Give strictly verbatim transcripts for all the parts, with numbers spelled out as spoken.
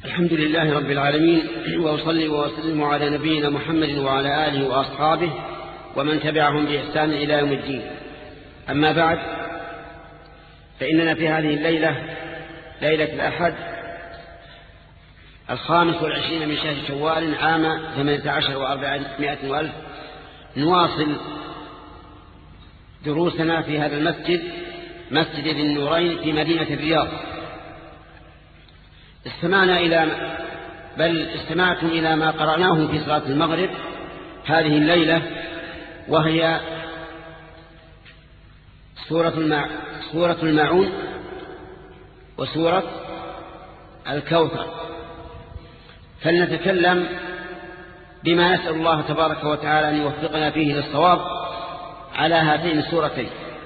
الحمد لله رب العالمين، وأصلي وأسلم على نبينا محمد وعلى آله وأصحابه ومن تبعهم بإحسان إلى يوم الدين. أما بعد، فإننا في هذه الليلة ليلة الأحد الخامس والعشرين من شهر شوال عام ثمانية عشر وأربعمائة وألف نواصل دروسنا في هذا المسجد، مسجد ذي النورين في مدينة الرياض. استمعنا إلى بل استمعتم إلى ما قرأناه في صلاة المغرب هذه الليلة، وهي سورة المع... سورة الماعون وسورة الكوثر. فلنتكلم بما نسأل الله تبارك وتعالى أن يوفقنا فيه للصواب على هاتين السورتين.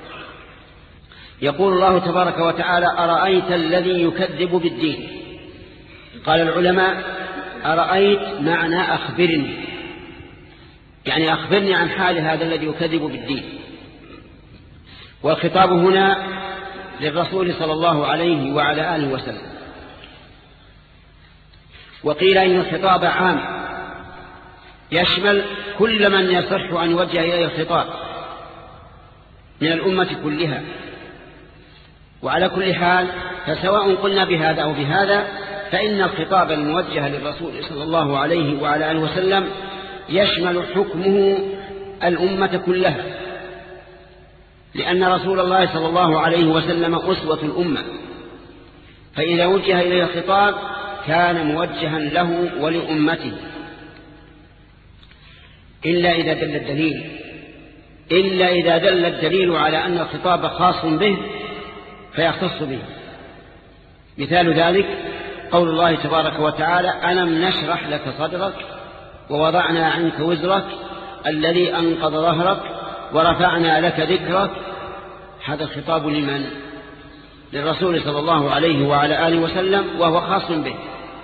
يقول الله تبارك وتعالى: أرأيت الذي يكذب بالدين. قال العلماء: أرأيت معنى أخبرني، يعني أخبرني عن حال هذا الذي يكذب بالدين. والخطاب هنا للرسول صلى الله عليه وعلى آله وسلم. وقيل إن الخطاب عام يشمل كل من يصح أن يوجه إليه الخطاب من الأمة كلها. وعلى كل حال، فسواء قلنا بهذا أو بهذا، فإن الخطاب الموجه للرسول صلى الله عليه وعلى آله وسلم يشمل حكمه الأمة كلها، لأن رسول الله صلى الله عليه وسلم أسوة الأمة، فإذا وجه إليه الخطاب كان موجها له ولأمته، إلا إذا دل الدليل إلا إذا دل الدليل على أن الخطاب خاص به فيختص به. مثال ذلك قول الله تبارك وتعالى: ألم نشرح لك صدرك ووضعنا عنك وزرك الذي أنقض ظهرك ورفعنا لك ذكرك. هذا الخطاب لمن؟ للرسول صلى الله عليه وعلى آله وسلم، وهو خاص به.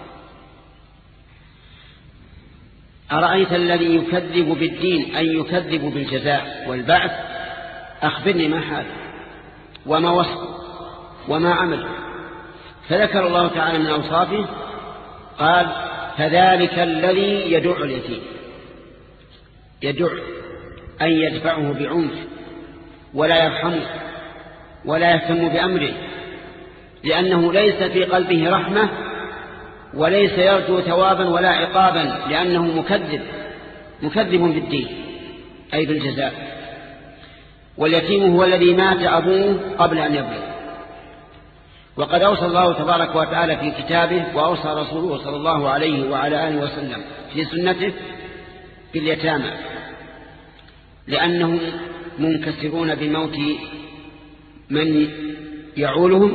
أرأيت الذي يكذب بالدين، أي يكذب بالجزاء والبعث، أخبرني ما حاله وما وصفه وما عمله. فذكر الله تعالى من أوصافه، قال: فذلك الذي يدع اليتيم. يدع أن يدفعه بعنف ولا يرحمه ولا يهتم بأمره، لأنه ليس في قلبه رحمة وليس يرجو ثوابا ولا عقابا، لأنه مكذب مكذب بالدين أي بالجزاء. واليتيم هو الذي مات أبوه قبل أن يبلغ. وقد أوصى الله تبارك وتعالى في كتابه، وأوصى رسوله صلى الله عليه وعلى آله وسلم في سنته باليتامى، لأنهم منكسرون بموت من يعولهم،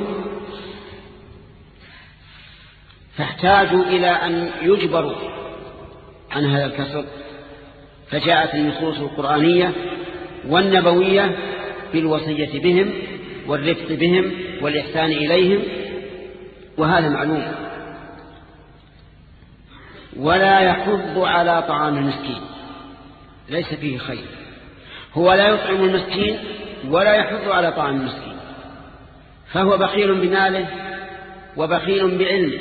فاحتاجوا إلى أن يجبروا عن هذا الكسر. فجاءت النصوص القرآنية والنبوية بالوصية بهم والرفق بهم والإحسان إليهم، وهذا معلوم. ولا يحض على طعام المسكين، ليس فيه خير. هو لا يطعم المسكين ولا يحض على طعام المسكين، فهو بخيل بماله وبخيل بعلمه.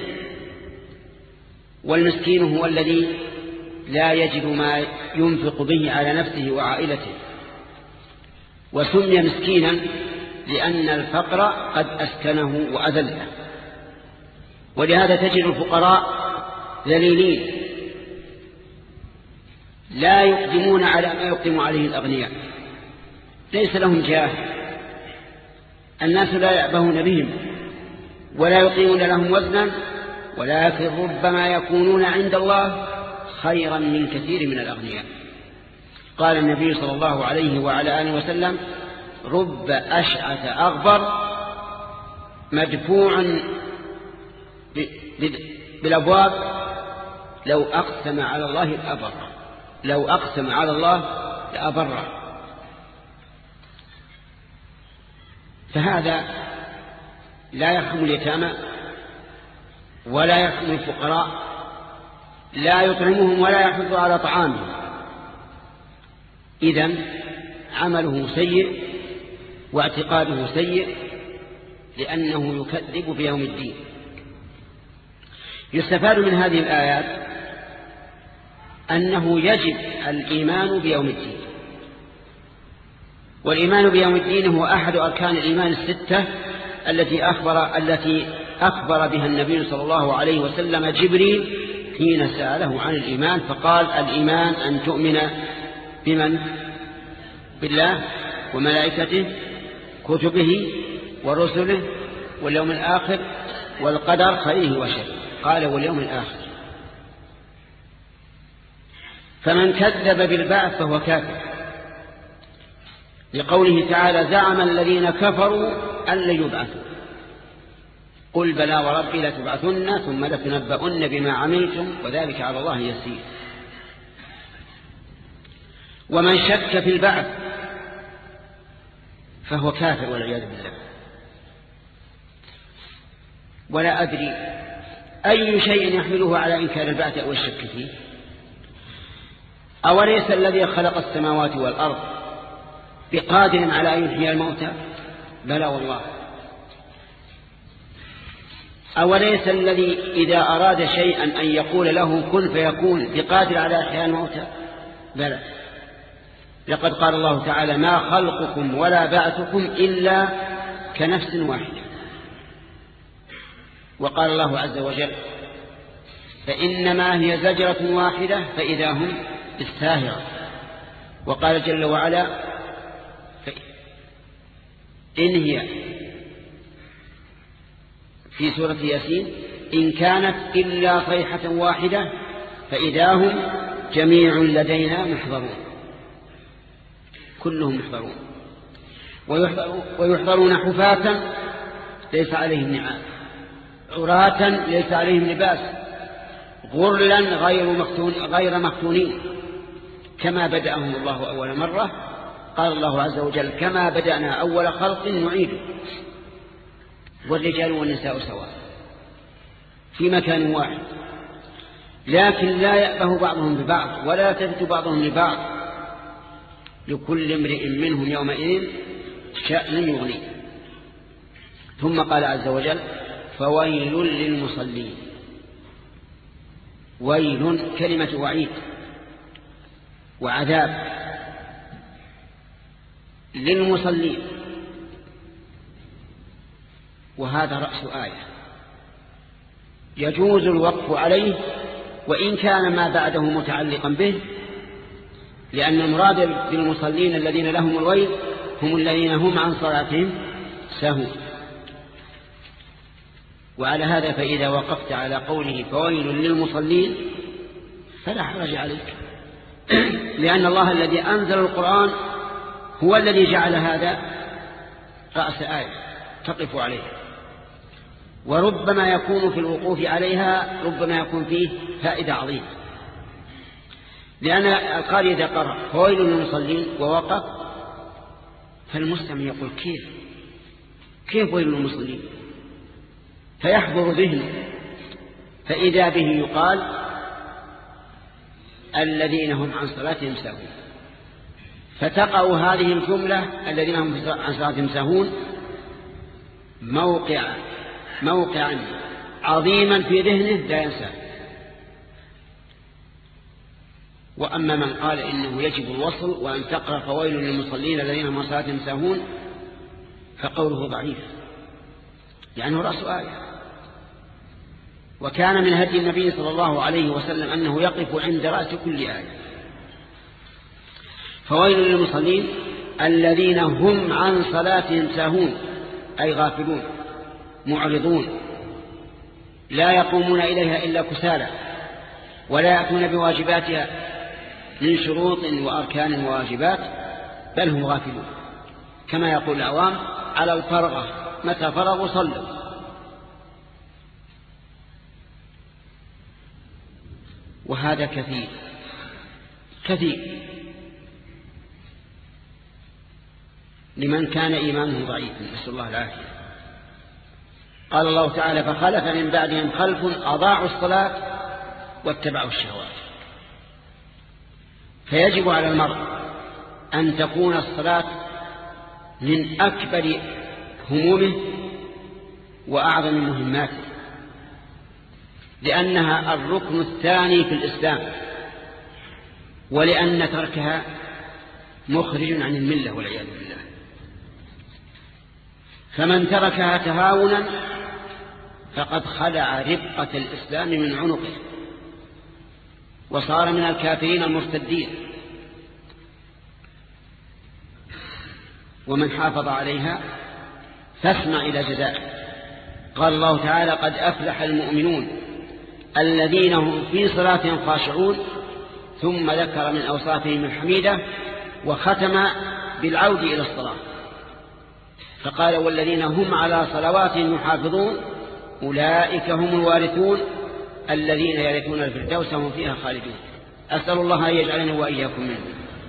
والمسكين هو الذي لا يجد ما ينفق به على نفسه وعائلته. وسمي مسكينا لأن الفقر قد أسكنه وأذله. ولهذا تجد الفقراء ذليلين لا يقدمون على ما يقدم عليه الأغنياء، ليس لهم جاه، الناس لا يعبهون بهم ولا يقيمون لهم وزنا، ولكن ربما يكونون عند الله خيرا من كثير من الأغنياء. قال النبي صلى الله عليه وعلى آله وسلم: رب أشعث أغبر مدفوع بالأبواب لو أقسم على الله لأبر لو أقسم على الله لأبر. فهذا لا يرحم اليتامى ولا يرحم الفقراء، لا يطعمهم ولا يحض على طعامهم. إذن عمله سيء واعتقاده سيء، لأنه يكذب بيوم الدين. يستفاد من هذه الآيات أنه يجب الإيمان بيوم الدين، والإيمان بيوم الدين هو أحد أركان الإيمان الستة التي أخبر, التي أخبر بها النبي صلى الله عليه وسلم جبريل حين سأله عن الإيمان، فقال الإيمان أن تؤمن بمن؟ بالله وملائكته كتبه ورسله واليوم الآخر والقدر خيره وشره. قال واليوم الآخر. فمن كذب بالبعث فهو كافر، لقوله تعالى زعم الذين كفروا أن لن يبعثوا قل بلى وربي لتبعثن ثم لتنبؤن بما عملتم وذلك على الله يسير. ومن شك في البعث فهو كافر والعياذ بالله. ولا أدري أي شيء يحمله على إنكار البعث أو الشك فيه. أوليس الذي خلق السماوات والأرض بقادر على أن يحيي الموتى؟ بلى والله. أوليس الذي إذا أراد شيئا أن يقول له كن فيكون بقادر على إحياء الموتى؟ بلى. لقد قال الله تعالى ما خلقكم ولا بعثكم إلا كنفس واحدة. وقال الله عز وجل فإنما هي زجرة واحدة فإذا هم بالساهرة. وقال جل وعلا إن هي في سورة ياسين إن كانت إلا صيحة واحدة فإذا هم جميع لدينا محضرون. كلهم محضرون ويحضرون حفاة ليس عليهم نعال عراة ليس عليهم لباس غرلا غير مفتون غير مفتونين كما بدأهم الله أول مرة. قال الله عز وجل كما بدأنا أول خلق نعيده. والرجال والنساء سواء في مكان واحد، لكن لا يأبه بعضهم ببعض ولا يلتفت بعضهم لبعض لكل امرئ منهم يومئذ شأن يغنيه. ثم قال عز وجل فويل للمصلين. ويل كلمة وعيد وعذاب للمصلين، وهذا رأس آية يجوز الوقف عليه وإن كان ما بعده متعلقا به، لأن المراد بالمصلين الذين لهم الويل هم الذين هم عن صلاتهم سهوا. وعلى هذا فإذا وقفت على قوله فويل للمصلين فلا حرج عليك، لأن الله الذي أنزل القرآن هو الذي جعل هذا رأس آية تقف عليه. وربما يكون في الوقوف عليها ربما يكون فيه فائدة عظيمة، لأن القارئ إذا قرأ فويل للمصلين ووقف فالمستمع يقول كيف كيف ويل للمصلين، فيحضر ذهنه، فإذا به يقال الذين هم عن صلاتهم ساهون. فتقع هذه الجملة الذين هم عن صلاتهم ساهون موقع موقعا عظيما في ذهنه لا ينساه. وأما من قال إنه يجب الوصل وأن تقرأ فويل للمصلين الذين هم عن صلاتهم ساهون فقوله ضعيف، لأنه رأس آية. وكان من هدي النبي صلى الله عليه وسلم أنه يقف عند رأس كل آية. فويل للمصلين الذين هم عن صلاتهم ساهون أي غافلون معرضون لا يقومون إليها إلا كسالى ولا يأتون بواجباتها من شروط وأركان وواجبات، بل هم غافلون كما يقول العوام على الفرغة متى فرغوا صلوا. وهذا كثير كثير لمن كان إيمانه ضعيفا، نسأل الله العافية. قال الله تعالى فخلف من بعدهم خلف أضاعوا الصلاة واتبعوا الشهوات. فيجب على المرء أن تكون الصلاة من أكبر همومه وأعظم مهماته، لأنها الركن الثاني في الإسلام، ولأن تركها مخرج عن الملة والعياذ بالله. فمن تركها تهاونا فقد خلع ربقة الإسلام من عنقه وصار من الكافرين المرتدين. ومن حافظ عليها فاسمع إلى جزائه. قال الله تعالى: قد أفلح المؤمنون الذين هم في صلاتهم خاشعون. ثم ذكر من أوصافهم الحميدة وختم بالعود إلى الصلاة فقال: والذين هم على صلواتهم يحافظون أولئك هم الوارثون الذين يرثون الفردوس وهم فيها خالدون. أسأل الله أن يجعلنا وإياكم منهم.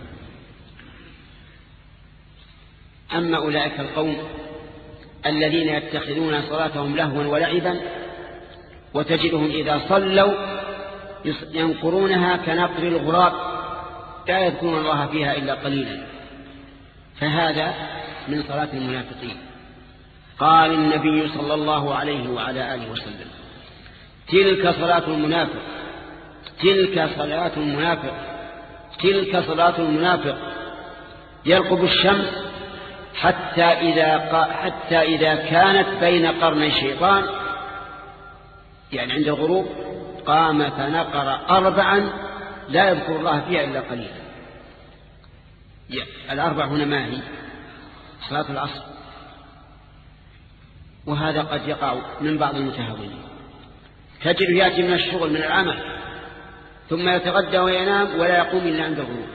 أما أولئك القوم الذين يتخذون صلاتهم لهوا ولعبا وتجدهم إذا صلوا ينقرونها كنقر الغراب لا يذكرون الله فيها إلا قليلا، فهذا من صلاة المنافقين. قال النبي صلى الله عليه وعلى آله وسلم: تلك صلاة المنافق تلك صلاة المنافق تلك صلاة المنافق يرقب الشمس حتى إذا, حتى إذا كانت بين قرني الشيطان، يعني عند الغروب، قام فنقر أربعا لا يذكر الله فيها إلا قليلا. الأربع هنا ما هي؟ صلاة العصر. وهذا قد يقع من بعض المتهاونين، تجد يأتي من الشغل من العمل ثم يتغدى وينام ولا يقوم إلا عند الغروب،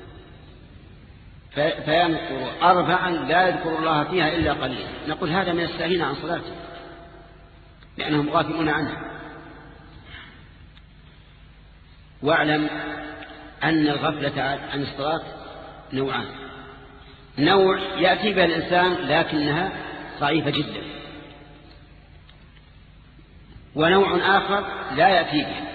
فينقر أربعا لا يذكر الله فيها إلا قليلا. نقول هذا من الساهين عن صلاته لأنهم غافلون عنها. واعلم أن الغفلة عن الصلاة نوعان: نوع يأتي بها الإنسان لكنها ضعيفة جدا، ونوع آخر لا يأتي بها.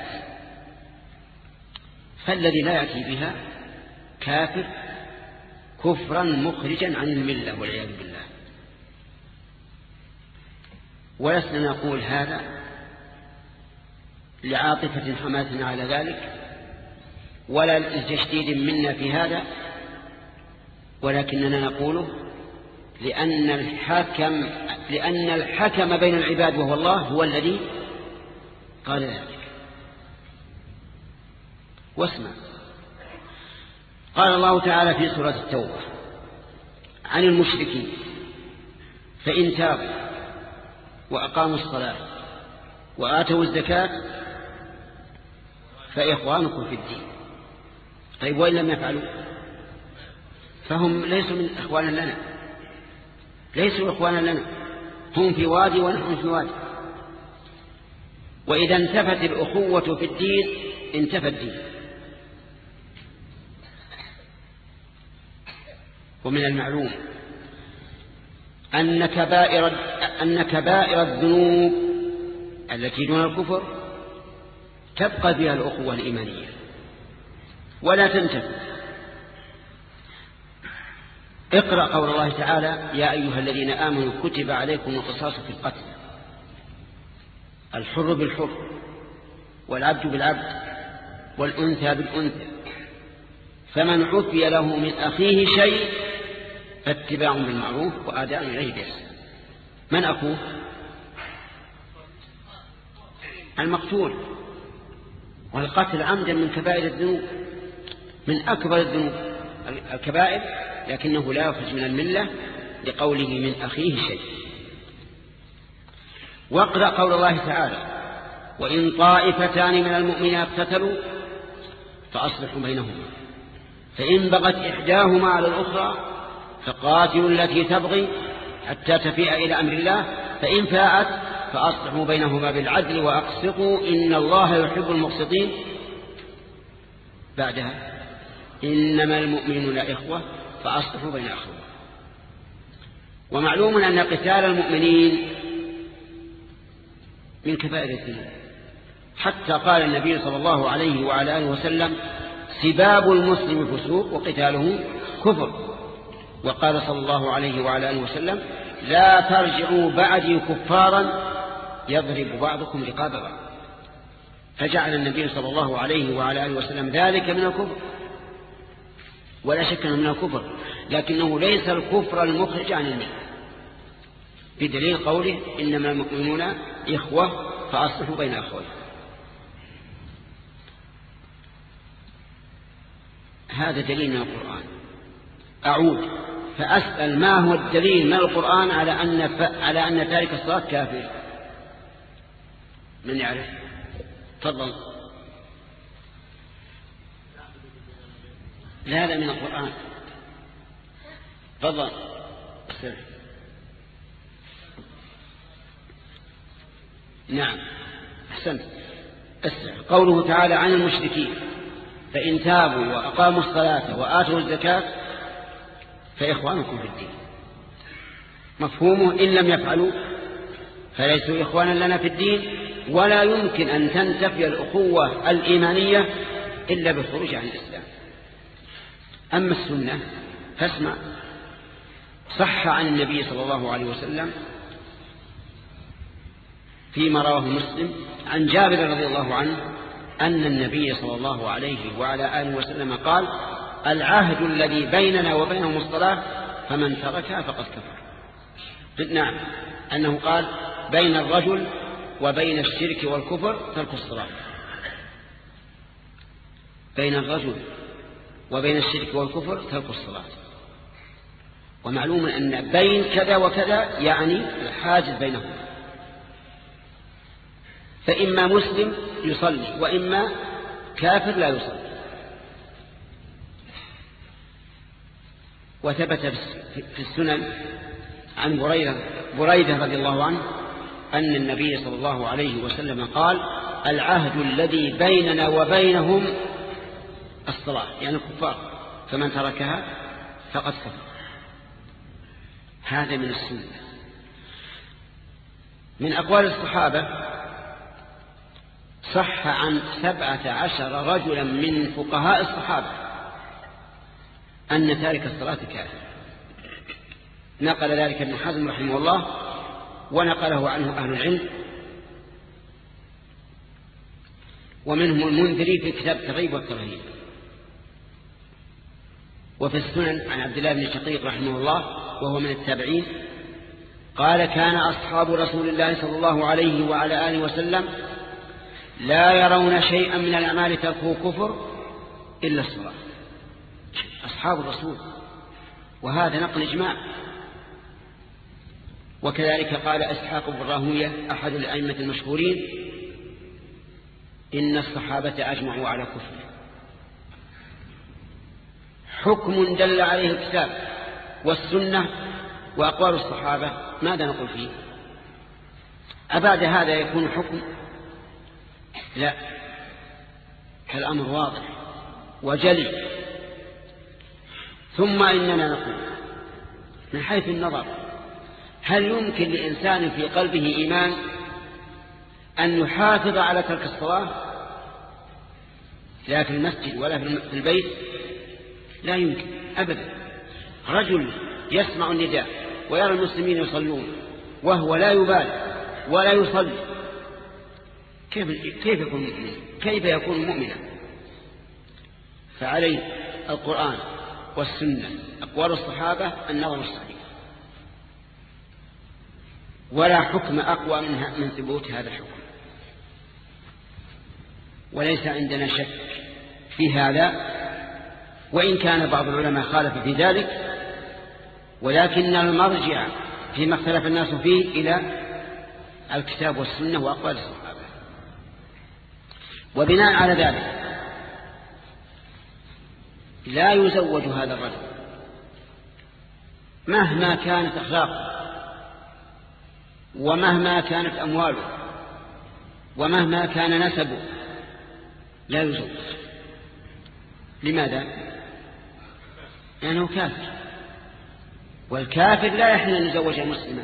فالذي لا يأتي بها كافر كفرا مخرجا عن الملة والعياذ بالله. ولسنا نقول هذا لعاطفة حماتنا على ذلك ولا لتشديد منا في هذا، ولكننا نقوله لأن الحكم لأن الحكم بين العباد وهو الله هو الذي قال ذلك. واسمع، قال الله تعالى في سورة التوبة عن المشركين: فإن تابوا وأقاموا الصلاة وآتوا الزكاة فإخوانكم في الدين. طيب وإن لم يفعلوا فهم ليسوا من إخوانا لنا، ليسوا إخوانا لنا، هم في وادي ونحن في وادي. وإذا انتفت الأخوة في الدين انتفى الدين. ومن المعلوم أن كبائر أن كبائر الذنوب التي دون الكفر تبقى بها الأخوة الإيمانية ولا تنتفي. اقرأ قول الله تعالى: يا أيها الذين آمنوا كتب عليكم القصاص في القتل، الحر بالحر والعبد بالعبد والأنثى بالأنثى، فمن عفي له من أخيه شيء فاتباع بالمعروف وآداء إليه بإحسان. من أخوه؟ المقتول. والقتل عمدا من كبائر الذنوب، من أكبر الذنوب الكبائر، لكنه لا يخرج من الملة لقوله من أخيه شيء. واقرأ قول الله تعالى: وإن طائفتان من المؤمنين اقتتلوا فأصلحوا بينهما فإن بغت إحداهما على الأخرى فقاتلوا التي تبغي حتى تفيء إلى أمر الله فإن فاءت فأصلحوا بينهما بالعدل وأقسطوا إن الله يحب المقسطين. بعدها: إنما المؤمنون إخوة فأصلحوا بين أخوة. ومعلوم أن قتال المؤمنين من كبائر الذنوب، حتى قال النبي صلى الله عليه وعلى آله وسلم: سباب المسلم فسوق وقتاله كفر. وقال صلى الله عليه وعلى آله وسلم: لا ترجعوا بعدي كفارا يضرب بعضكم رقاب بعض. فجعل النبي صلى الله عليه وعلى آله وسلم ذلك من الكفر، ولا شك أنه من الكفر، لكنه ليس الكفر المخرج عن الملة، بدليل قوله إنما المؤمنون إخوة فأصلحوا بين أخوين. هذا دليل من القرآن. أعود فأسأل ما هو الدليل من القرآن على أن ف... على أن تارك الصلاة كافر؟ من يعرف؟ تفضل. لا لا من القرآن. تفضل. نعم أحسنت. قوله تعالى عن المشركين فإن تابوا وأقاموا الصلاة وآتوا الزكاة فإخوانكم في الدين. مفهومه إن لم يفعلوا فليسوا إخوانا لنا في الدين، ولا يمكن أن تنتفي الأخوة الإيمانية إلا بالخروج عن الإسلام. أما السنة فاسمع. صح عن النبي صلى الله عليه وسلم فيما رواه مسلم عن جابر رضي الله عنه أن النبي صلى الله عليه وعلى آله وسلم قال العهد الذي بيننا وبينهم الصلاة فمن تركها فقد كفر. نعم أنه قال بين الرجل وبين الشرك والكفر ترك الصلاة. بين الرجل وبين الشرك والكفر ترك الصلاة. ومعلوم أن بين كذا وكذا يعني الحاجز بينهم، فإما مسلم يصلي وإما كافر لا يصلي. وثبت في السنن عن بريدة, بريدة رضي الله عنه أن النبي صلى الله عليه وسلم قال العهد الذي بيننا وبينهم الصلاة، يعني الكفار، فمن تركها فقد كفر. هذا من السنة. من أقوال الصحابة صح عن سبعة عشر رجلا من فقهاء الصحابة أن تارك الصلاة كافر. نقل ذلك ابن حزم رحمه الله ونقله عنه أهل العلم، ومنهم المنذري في كتاب الترغيب والترهيب. وفي السنن عن عبد الله بن شقيق رحمه الله وهو من التابعين قال كان أصحاب رسول الله صلى الله عليه وعلى آله وسلم لا يرون شيئا من الأعمال تركه كفر إلا الصلاة. أصحاب الرسول، وهذا نقل إجماع. وكذلك قال إسحاق بن راهوية أحد الأئمة المشهورين إن الصحابة أجمعوا على كفره. حكم دل عليه الكتاب والسنة وأقوال الصحابة، ماذا نقول فيه؟ أبعد هذا يكون حكم؟ لا، الأمر واضح وجلي. ثم إننا نقول من حيث النظر هل يمكن لإنسان في قلبه إيمان أن يحافظ على ترك الصلاة لا في المسجد ولا في البيت؟ لا يمكن أبدا. رجل يسمع النداء ويرى المسلمين يصلون وهو لا يبالي ولا يصلي، كيف كيف يكون مؤمنا؟ كيف يكون مؤمنا؟ فعليه القرآن والسنة أقوال الصحابة النظر الصحيح، ولا حكم أقوى منها من ثبوت هذا الحكم. وليس عندنا شك في هذا، وإن كان بعض العلماء خالف في ذلك، ولكن المرجع فيما اختلف الناس فيه إلى الكتاب والسنة وأقوال الصحابة. وبناء على ذلك لا يزوج هذا الرجل مهما كانت أخلاقه ومهما كانت أمواله ومهما كان نسبه، لا يزوج. لماذا؟ لأنه كافر، والكافر لا يحل أن يزوج مسلما.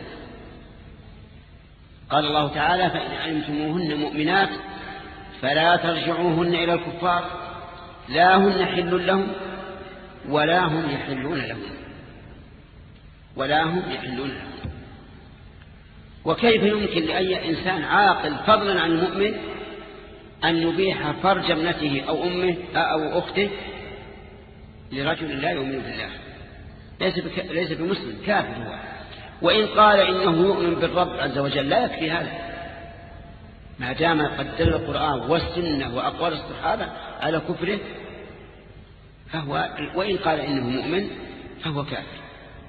قال الله تعالى فإن علمتموهن مؤمنات فلا ترجعوهن إلى الكفار لا هن حل لهم ولا هم يحلون لهم ولا هم يحلون لهم. وكيف يمكن لأي إنسان عاقل فضلا عن المؤمن أن يبيح فرج ابنته أو أمه أو أخته لرجل لا يؤمن بالله، ليس بك... ليس بمسلم، كافر هو. وإن قال إنه يؤمن بالرب عز وجل لا يكفي هذا، ما دام قد دل القرآن والسنة وأقوال الصحابة على كفره فهو، وإن قال إنه مؤمن فهو كافر.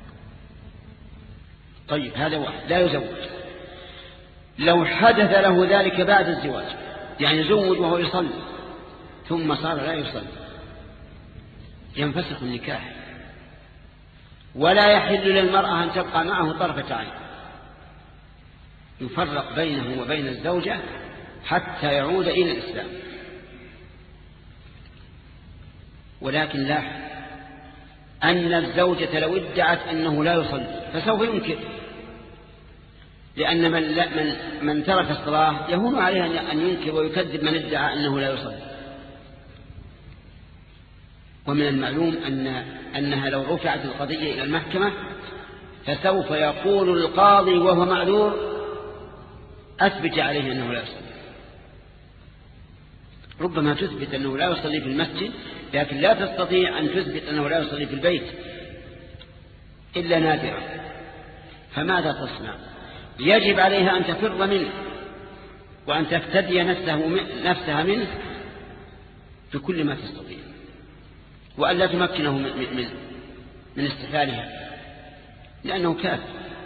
طيب هذا واحد لا يزوج. لو حدث له ذلك بعد الزواج، يعني زوج وهو يصلي ثم صار لا يصلي، ينفسخ النكاح، ولا يحل للمرأة أن تبقى معه طرفة عين، يفرق بينه وبين الزوجة حتى يعود إلى الإسلام. من لاحظ أن الزوجة لو ادعت أنه لا يصلي فسوف ينكر، لأن من, من, من ترك الصلاة يهون عليه أن ينكر ويكذب من ادعى أنه لا يصلي. ومن المعلوم أن أنها لو رفعت القضية إلى المحكمة فسوف يقول القاضي وهو معذور أثبت عليه أنه لا يصلي. ربما تثبت أنه لا يصلي في المسجد، لكن لا تستطيع أن تثبت أنه لا يصلي في البيت إلا نادرا. فماذا تصنع؟ يجب عليها أن تفر منه وأن تفتدي نفسه نفسها منه بكل ما تستطيع، وأن لا تمكنه من, من, من استحلالها لأنه كافر.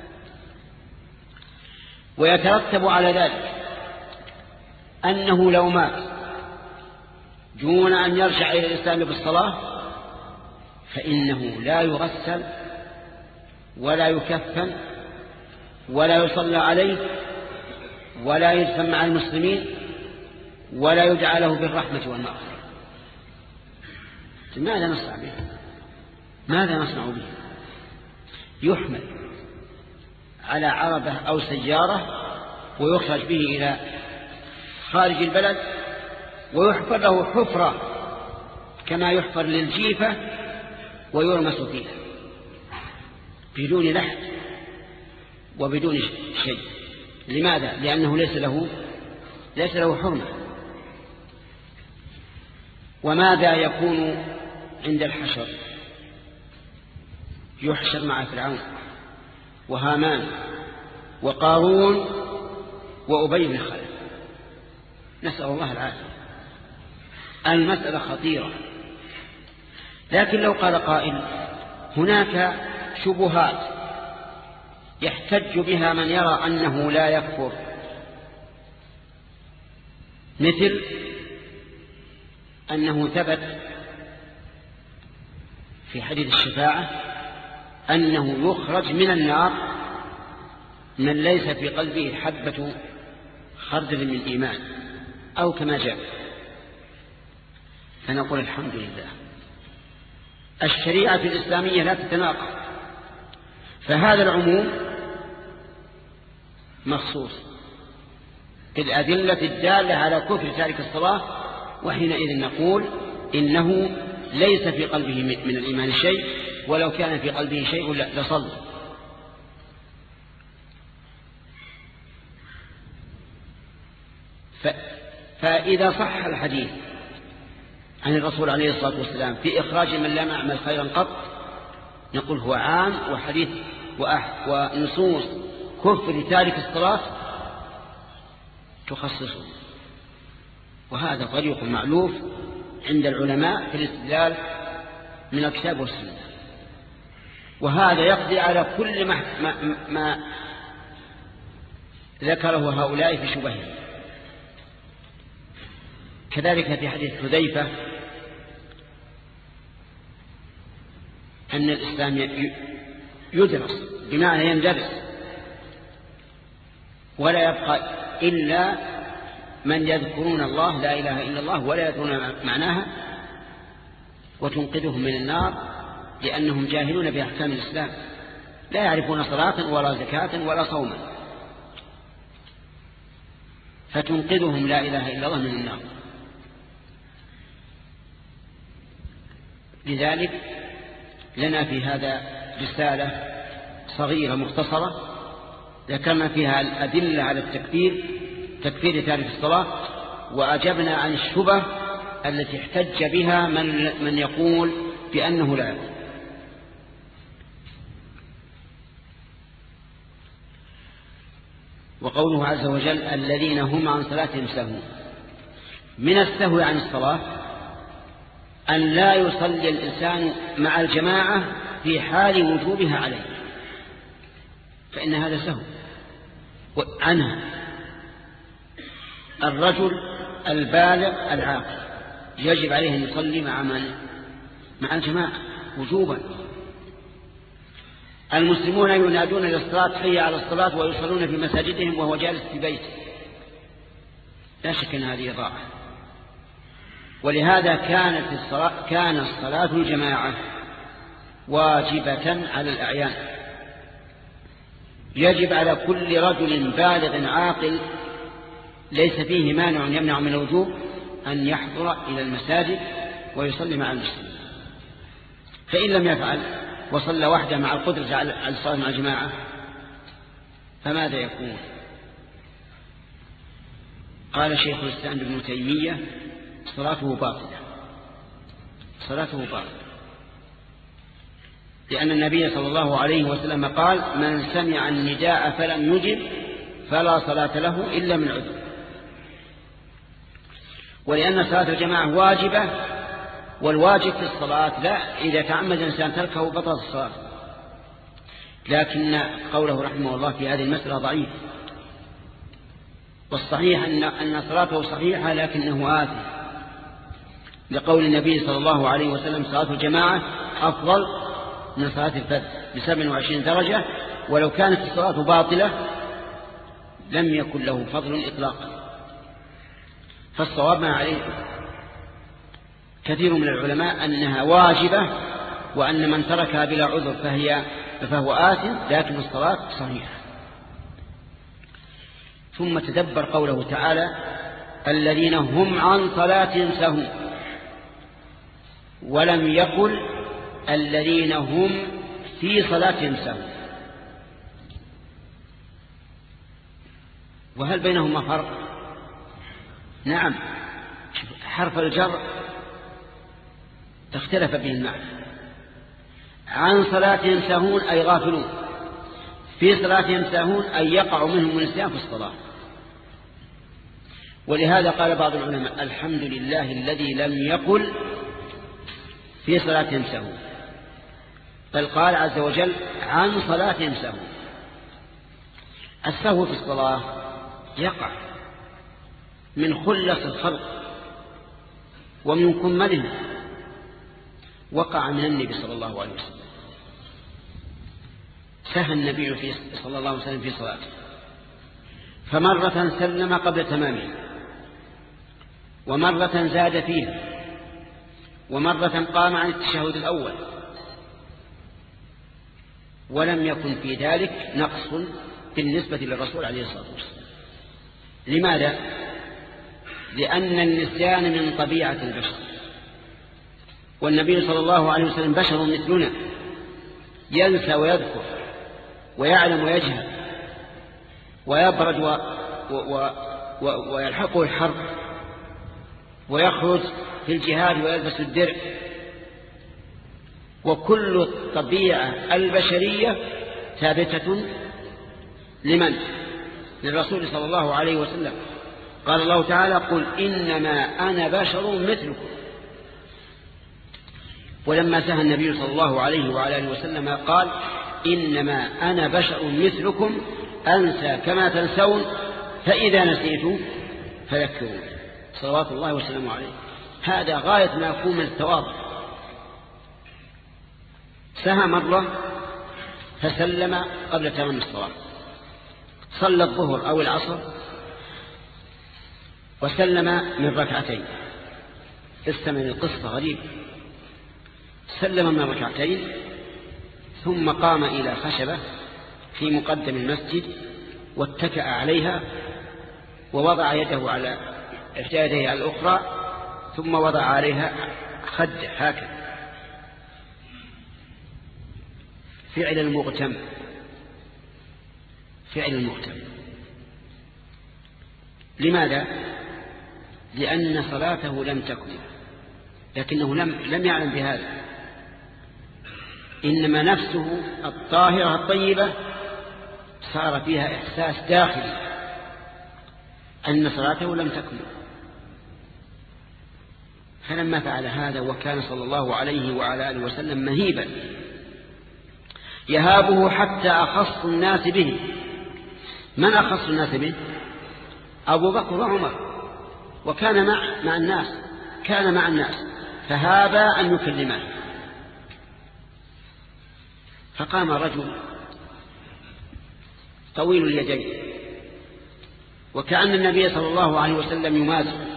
ويترتب على ذلك أنه لو مات دون أن يرجع إلى الإسلام بالصلاة فإنه لا يغسل ولا يكفن ولا يصلى عليه ولا يدفن مع المسلمين ولا يدعى له بالرحمة والمغفرة. ماذا نصنع به؟ ماذا نصنع به؟ يحمل على عربة أو سيارة ويخرج به إلى خارج البلد ويحفر له حفرة كما يحفر للجيفة ويرمس فيها بدون لحد وبدون شيء. لماذا؟ لأنه ليس له ليس له حرمة. وماذا يكون عند الحشر؟ يحشر مع فرعون وهامان وقارون وأبي بن خلف، نسأل الله العافية. المسألة خطيرة. لكن لو قال قائل هناك شبهات يحتج بها من يرى أنه لا يكفر، مثل أنه ثبت في حديث الشفاعة أنه يخرج من النار من ليس في قلبه حبة خردل من إيمان أو كما جاء. فنقول الحمد لله، الشريعة الإسلامية لا تتناقض، فهذا العموم مخصوص بالأدلة الدالة على كفر تارك الصلاة، وحينئذ نقول إنه ليس في قلبه من الإيمان شيء، ولو كان في قلبه شيء لصلى. فإذا صح الحديث عن الرسول عليه الصلاة والسلام في إخراج من لم يعمل خيرا قط نقول هو عام، وحديث ونصوص كفر تارك الصلاة تخصصه. وهذا طريق معلوف عند العلماء في الاستدلال من الكتاب والسنة، وهذا يقضي على كل ما, ما, ما ذكره هؤلاء في شبههم. كذلك في حديث حذيفة أن الإسلام يدرس بمعنى يندرس، ولا يبقى إلا من يذكرون الله لا إله إلا الله ولا يذكرون معناها وتنقذهم من النار، لأنهم جاهلون بأحكام الإسلام، لا يعرفون صلاة ولا زكاة ولا صوما، فتنقذهم لا إله إلا الله من النار. لذلك لنا في هذا رسالة صغيرة مختصرة ذكرنا فيها الأدلة على التكفير تكفير تارك الصلاة وأجبنا عن الشبه التي احتج بها من, من يقول بأنه لا. وقوله عز وجل الذين هم عن صلاتهم ساهون. من السهو عن الصلاة أن لا يصلي الإنسان مع الجماعة في حال وجوبها عليه، فإن هذا سهو عنها. الرجل البالغ العاقل يجب عليه أن يصلي مع من؟ مع الجماعة وجوبا. المسلمون ينادون للصلاة حي على الصلاة ويصلون في مساجدهم وهو جالس في بيته، لا شك أن هذه ضاعة. ولهذا كانت الصلاة كان الصلاة الجماعة واجبة على الأعيان، يجب على كل رجل بالغ عاقل ليس فيه مانع يمنع من الوجوب أن يحضر إلى المساجد ويصلي مع المسلمين. فإن لم يفعل وصلى وحده مع القدرة على الصلاة مع الجماعة فماذا يكون؟ قال شيخ الإسلام ابن تيمية صلاته باطلة، صلاته باطلة، لأن النبي صلى الله عليه وسلم قال من سمع النداء فلم يجب فلا صلاة له إلا من عذر. ولأن صلاة الجماعة واجبة، والواجب في الصلاة لا إذا تعمد الإنسان تركه بطلت الصلاة، لكن قوله رحمه الله في هذه المسألة ضعيف، والصحيح أن أن صلاته صحيحة لكنه آثم، لقول النبي صلى الله عليه وسلم صلاة الجماعة أفضل من صلاة الفرد بسبع وعشرين درجة، ولو كانت الصلاة باطلة لم يكن له فضل إطلاقا. فالصواب ما عليه كثير من العلماء أنها واجبة، وأن من تركها بلا عذر فهي فهو آثم، لكن الصلاة صحيحة. ثم تدبر قوله تعالى الذين هم عن صلاة سهون، ولم يقل الذين هم في صلاة سهون. وهل بينهما فرق؟ نعم، حرف الجر اختلف به المعنى. عن صلاة سهون أي غافلون، في صلاة سهون أي يقع منهم النسيان في الصلاة. ولهذا قال بعض العلماء الحمد لله الذي لم يقل في صلاة سهون، بل قال عز وجل عن صلاة سهون. السهو في الصلاة يقع من خلص الخلق ومن كمله، وقع من النبي صلى الله عليه وسلم. سهى النبي في صلى الله عليه وسلم في صلاته، فمرة سلم قبل تمامه، ومرة زاد فيها، ومرة قام عن التشهد الأول، ولم يكن في ذلك نقص بالنسبة للرسول عليه الصلاة والسلام. لماذا؟ لأن النسيان من طبيعة البشر، والنبي صلى الله عليه وسلم بشر مثلنا، ينسى ويذكر ويعلم ويجهل، ويبرد و... و... و... ويلحقه الحرب، ويخرج في الجهاد ويلبس الدرع. وكل الطبيعة البشرية ثابتة لمن؟ للرسول صلى الله عليه وسلم. قال الله تعالى قل إنما أنا بشر مثلكم. ولما سهى النبي صلى الله عليه وعلى آله وسلم قال إنما أنا بشر مثلكم أنسى كما تنسون فإذا نسيت فذكرون، صلوات الله وسلامه عليه. هذا غاية ما يكون من التواضع. سهى مرة فسلم قبل تمام الصلاة، صلى الظهر أو العصر وسلم من ركعتين. استمع القصة غريبة. سلم من ركعتين ثم قام إلى خشبة في مقدم المسجد واتكأ عليها، ووضع يده على إحدى يديه على الأخرى، ثم وضع عليها خد هكذا، فعل المغتم، فعل المغتم. لماذا؟ لأن صلاته لم تكن، لكنه لم, لم يعلم بهذا، إنما نفسه الطاهرة الطيبة صار فيها إحساس داخلي أن صلاته لم تكن. فلما فعل هذا وكان صلى الله عليه وعلى آله وسلم مهيبا يهابه حتى أخص الناس به. من أخص الناس به؟ أبو بكر وعمر، وكان مع, مع الناس كان مع الناس فهابا أن يكلمه. فقام رجل طويل اليدين وكأن النبي صلى الله عليه وسلم يمازح،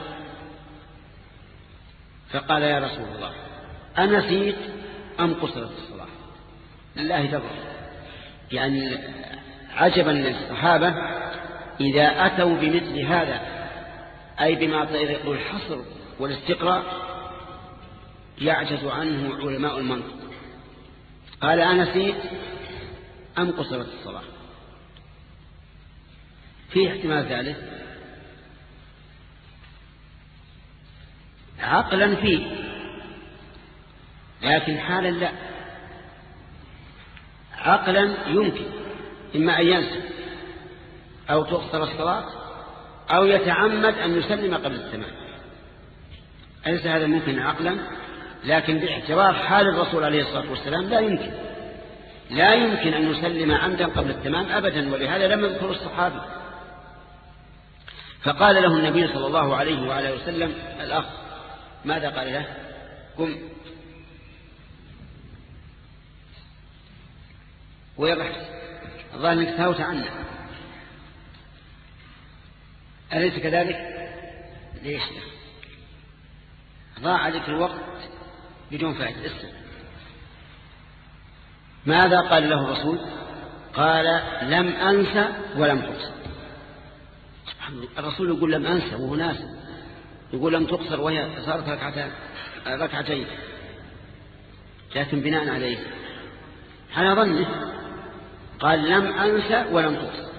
فقال يا رسول الله أنسيت أم قصرت الصلاة؟ لله تبارك. يعني عجبا للصحابة إذا أتوا بمثل هذا، أي بما طريق الحصر والاستقراء، يعجز عنه علماء المنطق. قال أنسيت أم قصرت الصلاة؟ في احتمال ثالث عقلا فيه، لكن حالا لا. عقلا يمكن إما أن ينسى أو تقصر الصلاة أو يتعمد أن يسلم قبل التمام. أليس هذا ممكن عقلا؟ لكن باعتبار حال الرسول عليه الصلاة والسلام لا يمكن لا يمكن أن يسلم عمدا قبل التمام أبدا، ولهذا لم يذكر الصحابي. فقال له النبي صلى الله عليه وعلى وسلم الأخ ماذا قال له؟ قم. وين رحت؟ الظاهر انك تهوت عنه، أليس كذلك؟ ليش ضاع عليك الوقت بدون فائدة. اسم ماذا قال له الرسول؟ قال لم أنسى ولم تقصر. سبحان الله، الرسول يقول لم أنسى وهو ناسي، يقول لم تقصر وهي صارت ركعتين ركعتين لكن بناء عليه على ظنه قال لم أنسى ولم تقصر.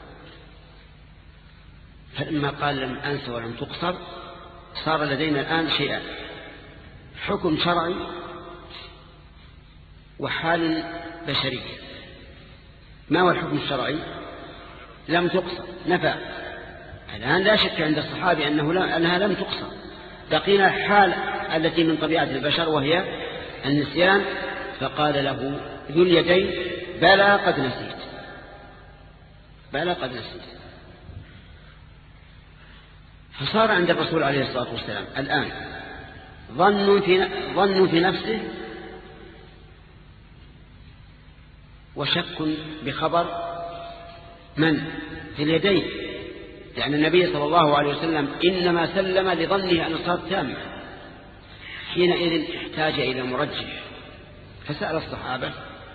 فلما قال لم أنسى ولم تقصر صار لدينا الآن شيئان: حكم شرعي وحال بشري. ما هو الحكم الشرعي؟ لم تقصر، نفى. الآن لا شك عند الصحابي أنه لا أنها لم تقصر. بقينا الحال التي من طبيعة البشر وهي النسيان. فقال له ذو اليدين بلى قد نسيت، بلى قد نسيت. فصار عند الرسول عليه الصلاة والسلام الآن ظن في, ظن في نفسه وشك بخبر من؟ في اليدين، لأن النبي صلى الله عليه وسلم إنما سلم لظنه أن الصلاة تامة. حينئذ احتاج إلى مرجح، فسأل الصحابة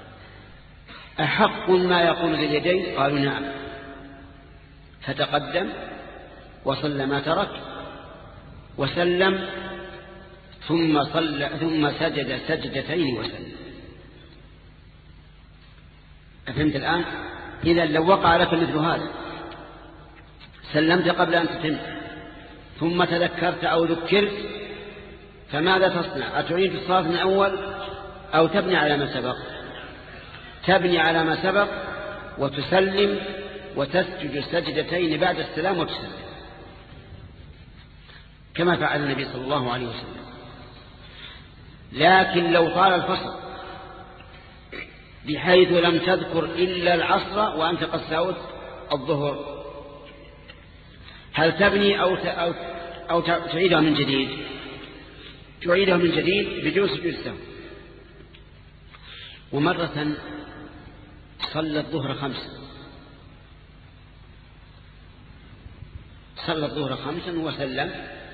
أحق ما يقول لليدين؟ قالوا نعم. فتقدم وصلى ما ترك وسلم ثم صلى ثم سجد سجدتين وسلم. أفهمت الآن؟ إذا لو وقع لك مثل هذا سلمت قبل أن تتم ثم تذكرت أو ذكرت، فماذا تصنع؟ أتعيد الصلاة من أول أو تبني على ما سبق؟ تبني على ما سبق وتسلم وتسجد سجدتين بعد السلام وتسلم كما فعل النبي صلى الله عليه وسلم. لكن لو طال الفصل بحيث لم تذكر إلا العصر وأنت قد ساوت الظهر، هل تبني أو أو أو تعيدها من جديد؟ تعيدها من جديد بدون سجود السهو. ومرة صلى الظهر خمسا صلى الظهر خمسا وسلم،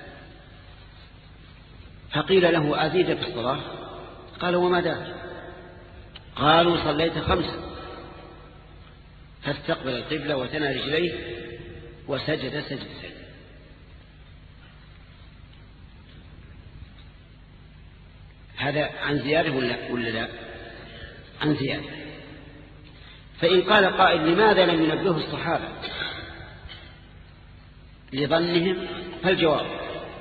فقيل له أزيد في الصلاة؟ قال وما ذاك؟ قالوا صليت خمسا. فاستقبل القبلة وثنى رجليه وسجد سجدتين. هذا عن زيادة ولا, ولا لا؟ عن زيادة. فإن قال قائل لماذا لم ينبهه الصحابة لظنهم؟ فالجواب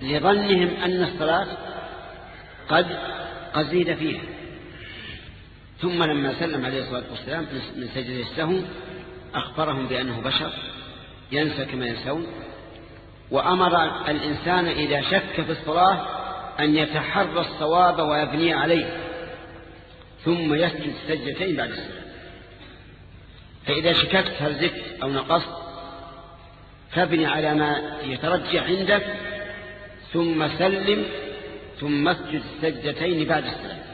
لظنهم أن الصلاة قد قد زيد فيها. ثم لما سلم عليه الصلاة والسلام من سجدة السهو أخبرهم بأنه بشر ينسى كما ينسون، وأمر الإنسان إذا شك في الصلاة أن يتحرى الصواب ويبني عليه ثم يسجد سجدتين بعد السلام. فإذا شككت هل زدت أو نقصت فابني على ما يترجح عندك ثم سلم ثم اسجد السجدتين بعد السلام.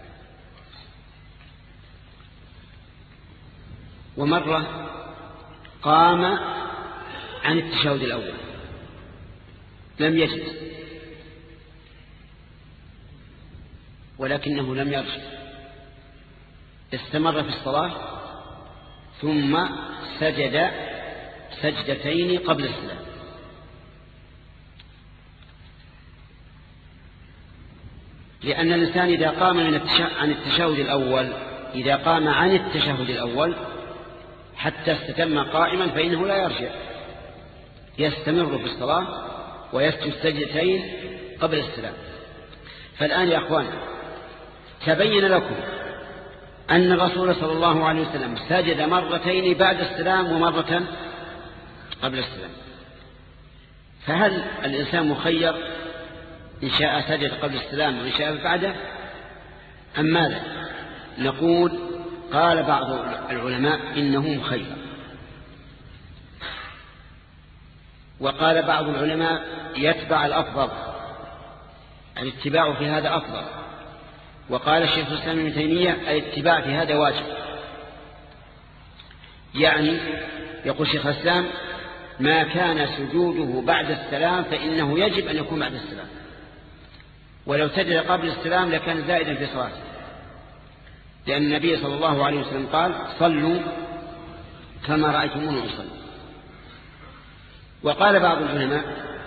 ومرة قام عن التشهد الأول لم يجد ولكنه لم يرجع، استمر في الصلاة ثم سجد سجدتين قبل السلام. لأن الإنسان إذا قام من عن التشهد الأول إذا قام عن التشهد الأول حتى استتم قائما فإنه لا يرجع، يستمر في الصلاة ويسجد سجدتين قبل السلام. فالآن يا أخوان تبين لكم أن الرسول صلى الله عليه وسلم سجد مرتين بعد السلام ومرة قبل السلام. فهل الإنسان مخير إن شاء سجد قبل السلام وإن شاء بعده أم ماذا؟ نقول قال بعض العلماء إنه مخير، وقال بعض العلماء يتبع الأفضل، الاتباع في هذا أفضل، وقال الشيخ الإسلام ابن تيمية الاتباع في هذا واجب. يعني يقول الشيخ الإسلام ما كان سجوده بعد السلام فإنه يجب أن يكون بعد السلام، ولو سجد قبل السلام لكان زائدا في صلاته، لأن النبي صلى الله عليه وسلم قال صلوا كما رأيتموني أصلي. وقال بعض العلماء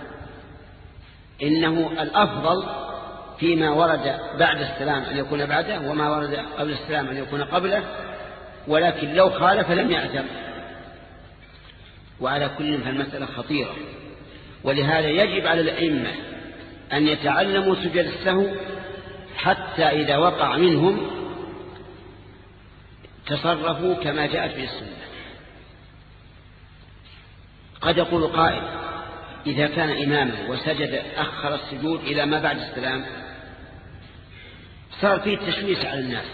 إنه الأفضل فيما ورد بعد السلام أن يكون بعده وما ورد قبل السلام أن يكون قبله، ولكن لو خالف لم يعتم. وعلى كل فالمسألة خطيرة، ولهذا يجب على الأئمة أن يتعلموا سجود السهو حتى إذا وقع منهم تصرفوا كما جاءت في السنة. قد يقول قائل إذا كان إماما وسجد أخر السجود إلى ما بعد السلام صار فيه تشويش على الناس،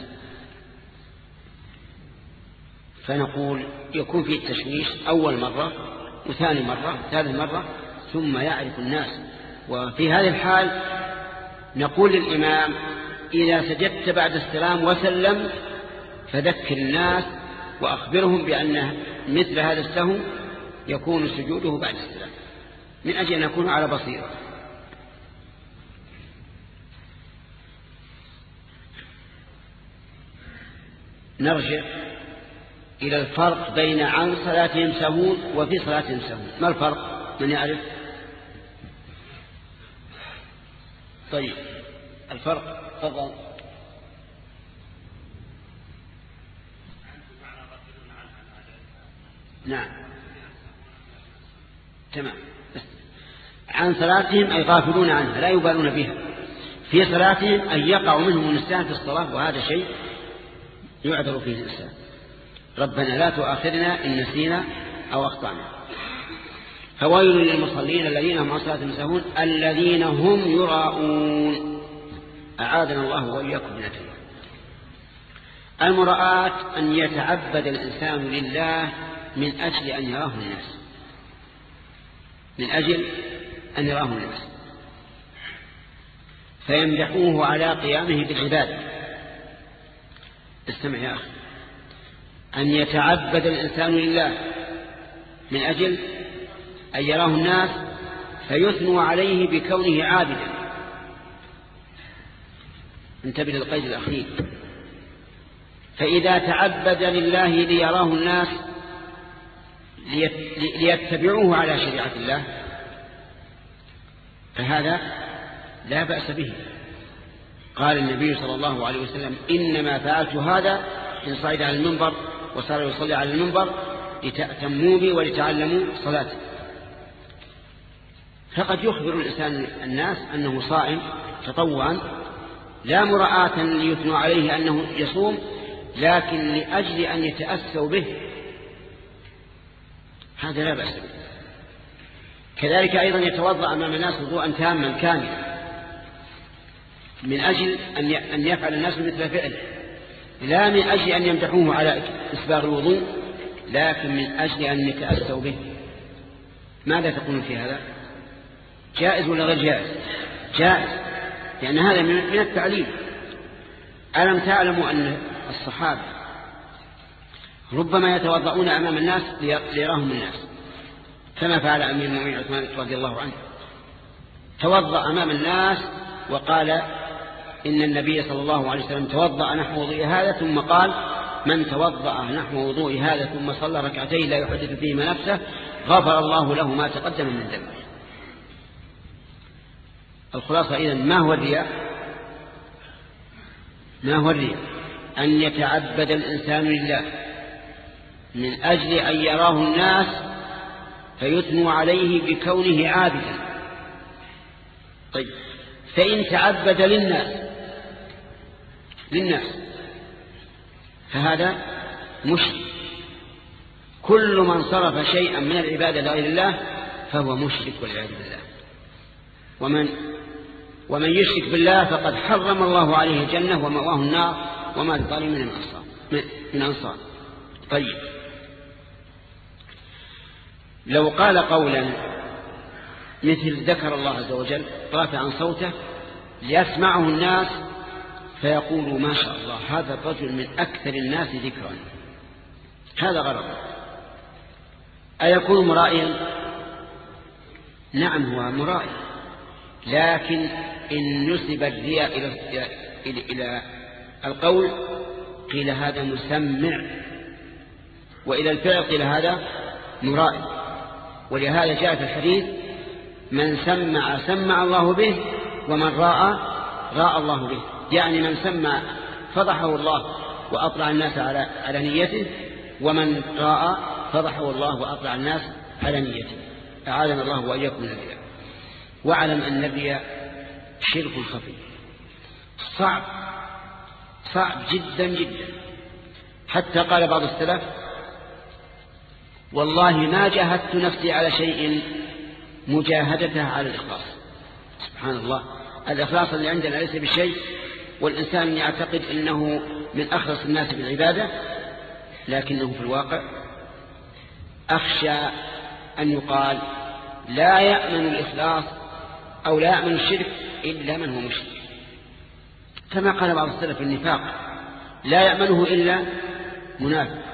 فنقول يكون فيه التشويش أول مرة وثاني مرة وثالث مرة ثم يعرف الناس. وفي هذه الحال نقول للإمام إذا سجدت بعد السلام وسلم فذكر الناس وأخبرهم بأن مثل هذا السهو يكون سجوده بعد السلام من أجل أن نكون على بصيرة. نرجع إلى الفرق بين عن صلاتهم سهون وفي صلاتهم سهون. ما الفرق؟ من يعرف؟ طيب الفرق تفضل. نعم تمام. عن صلاتهم أي غافلون عنها لا يبالون بها، في صلاتهم أن يقع منهم النسيان في الصلاة، وهذا شيء يعذر فيه الإنسان. ربنا لا تؤاخذنا إن نسينا أو أخطأنا. فويل للمصلين الذين هم عن صلاتهم ساهون الذين هم يراءون. أعاذنا الله وإياكم من الرياء. المراءة أن يتعبد الإنسان لله من أجل أن يراه الناس، من أجل أن يراه الناس فيمدحوه على قيامه بالعبادة. استمع يا أخي، أن يتعبد الإنسان لله من أجل أن يراه الناس فيثنوا عليه بكونه عابدا. انتبه للقيد الأخير. فإذا تعبد لله ليراه الناس ليتبعوه على شريعة الله فهذا لا بأس به. قال النبي صلى الله عليه وسلم إنما فعلت هذا إن صعد على المنبر وصار يصلي على المنبر لتأتموا بي ولتعلموا صلاتي. فقد يخبر الإنسان الناس أنه صائم تطوعا لا مراعاة ليثنوا عليه أنه يصوم، لكن لأجل أن يتأسوا به، هذا لا بأس به. كذلك أيضا يتوضأ أمام الناس وضوءا تاما كاملا من أجل أن يفعل الناس مثل فعله، لا من أجل أن يمدحوه على إسباغ الوضوء، لكن من أجل أن يتأسوا به. ماذا تقول في هذا؟ جائز ولا غير جائز؟ جائز، لأن هذا من التعليم. ألم تعلموا أن الصحابة ربما يتوضؤون أمام الناس ليراهم الناس، كما فعل أمير المؤمنين عثمان رضي الله عنه، توضأ أمام الناس وقال إن النبي صلى الله عليه وسلم توضأ نحو وضوء هذا، ثم قال من توضأ نحو وضوء هذا ثم صلى ركعتين لا يحدث فيهما نفسه غفر الله له ما تقدم من ذنبه. الخلاصة إذن ما هو الرياء؟ ما هو الرياء؟ أن يتعبد الإنسان لله من أجل أن يراه الناس فيثنوا عليه بكونه عابدا. طيب، فإن تعبد للناس للناس فهذا مشرك. كل من صرف شيئا من العبادة لغير الله فهو مشرك والعياذ بالله. ومن ومن يشرك بالله فقد حرم الله عليه الجنة ومأواه النار وما للظالمين من أنصار من أنصار. طيب، لو قال قولا مثل ذكر الله عز وجل رافعا صوته ليسمعه الناس فيقولوا ما شاء الله هذا الرجل من أكثر الناس ذكرا، هذا غرض. أيكون مرائيا؟ نعم هو مرائي، لكن إن نسب الرياء إلى, إلى, إلى القول قيل هذا مسمع، وإلى الفعل قيل هذا مرائي. ولهذا جاء في الحديث من سمع سمع الله به ومن راى راى الله به، يعني من سمع فضحه الله وأطلع الناس على على نيته، ومن راى فضحه الله وأطلع الناس على نيته. أعاذنا الله وإياكم من الرياء. واعلم أن الرياء شرك خفي صعب صعب جدا جدا، حتى قال بعض السلف والله ما جاهدت نفسي على شيء مجاهدتها على الإخلاص. سبحان الله، الإخلاص اللي عندنا ليس بشيء، والإنسان يعتقد أنه من أخلص الناس بالعبادة، لكنه في الواقع أخشى أن يقال لا يأمن الإخلاص أو لا يأمن الشرك إلا من هو مشرك، كما قال بعض السلف النفاق لا يأمنه إلا منافق.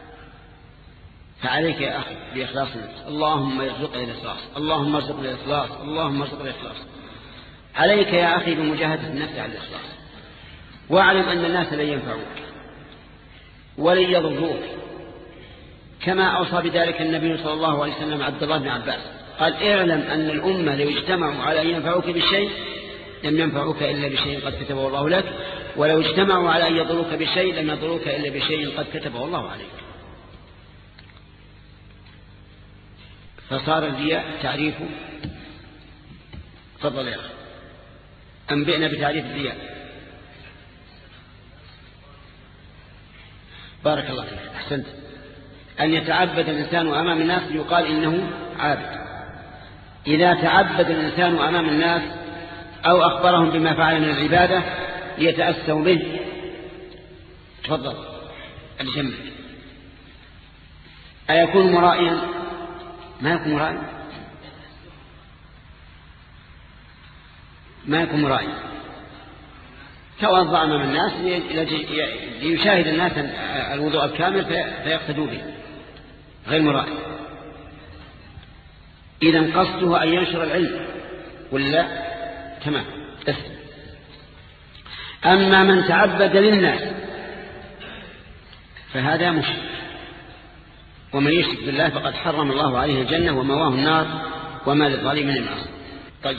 فعليك يا أخي بإخلاص النفس، اللهم ارزقنا الإخلاص، اللهم ارزقنا الإخلاص، اللهم ارزقنا الإخلاص. عليك يا أخي بمجاهدة النفس على الإخلاص، واعلم أن الناس لن ينفعوك ولن يضروك، كما أوصى بذلك النبي صلى الله عليه وسلم عبد الله بن عباس، قال اعلم أن الأمة لو اجتمعوا على أن ينفعوك بشيء لم ينفعوك إلا بشيء قد كتبه الله لك، ولو اجتمعوا على أن يضروك بشيء لم يضروك إلا بشيء قد كتبه الله عليك. فصار الرياء تعريفه. تفضل يا أخي، أنبئنا بتعريف الرياء. بارك الله فيك، أحسنت. أن يتعبد الإنسان أمام الناس يقال إنه عابد. إذا تعبد الإنسان أمام الناس أو أخبرهم بما فعل من العبادة ليتأسوا به. تفضل الجنب. أيكون مرائيا؟ ما يكون مرائيا، ما يكون مرائيا. توضأ أمام الناس ليشاهد الناس الوضوء الكامل فيقتدوا به، غير مرائي. إذن قصده أن ينشر العلم ولا تمام تسلم. أما من تعبد للناس فهذا مشرك، ومن يشرك بالله فقد حرم الله عليه الجنة ومواه النار وما للظالمين من أنصار. طيب،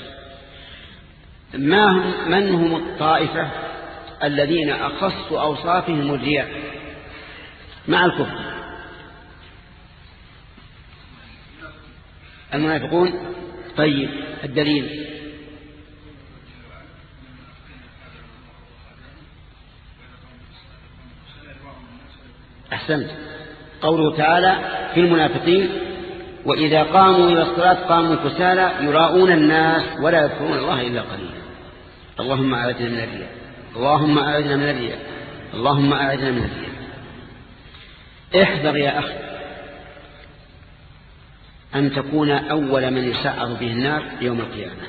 ما هم من هم الطائفة الذين أخص أوصافهم الرياء مع الكفر؟ المنافقون. طيب، الدليل. أحسنت. قوله تعالى في المنافقين وإذا قاموا إلى الصلاة قاموا كسالى يراؤون الناس ولا يذكرون الله إلا قليلا. اللهم أعذنا من الرياء، اللهم أعذنا من الرياء، اللهم أعذنا من الرياء. احذر يا أخي أن تكون أول من يسعر به النار يوم القيامة،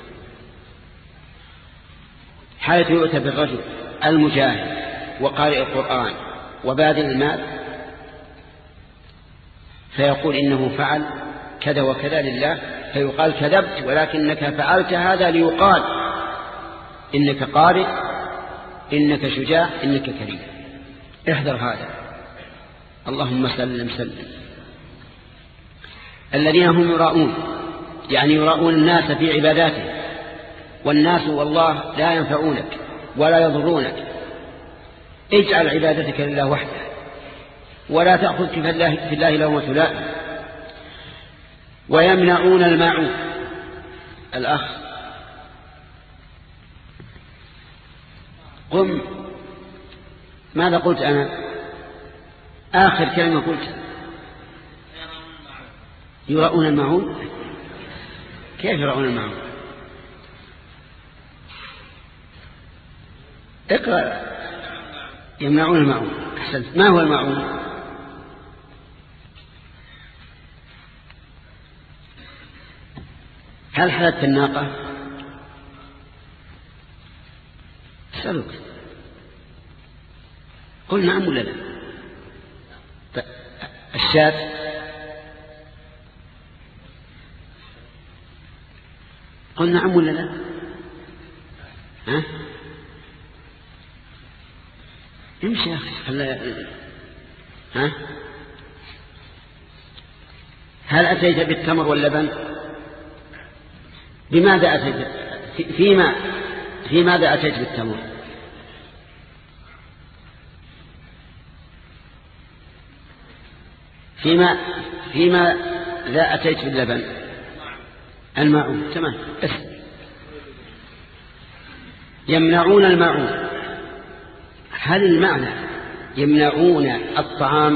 حيث يؤتى بالرجل المجاهد وقارئ القرآن وباذل المال فيقول إنه فعل كذا وكذا لله، فيقال كذبت ولكنك فعلت هذا ليقال إنك قارئ، إنك شجاع، إنك كريم. احذر هذا. اللهم سلم سلم. الذين هم يراؤون يعني يراؤون الناس في عباداته، والناس والله لا ينفعونك ولا يضرونك. اجعل عبادتك لله وحده ولا تأخذ في الله, في الله لومة لائم. ويمنعون الماعون. الأخ قم. ماذا قلت أنا؟ آخر كلمة قلت يراؤون الماعون. كيف يراؤون الماعون؟ اقرأ. يمنعون الماعون. أحسنت. ما هو الماعون؟ هل حلت الناقة؟ أسألك. قل نعم ولا لا؟ الشاة؟ قل نعم ولا لا؟ ها؟ امشي يا أخي. هل... ها؟ هل أتيت بالتمر واللبن؟ بماذا أتيت؟ فيما في ماذا أتيت بالتمر؟ فيما فيما لا أتيت باللبن؟ الماعون. تمام. بس يمنعون الماعون. هل المعنى يمنعون الطعام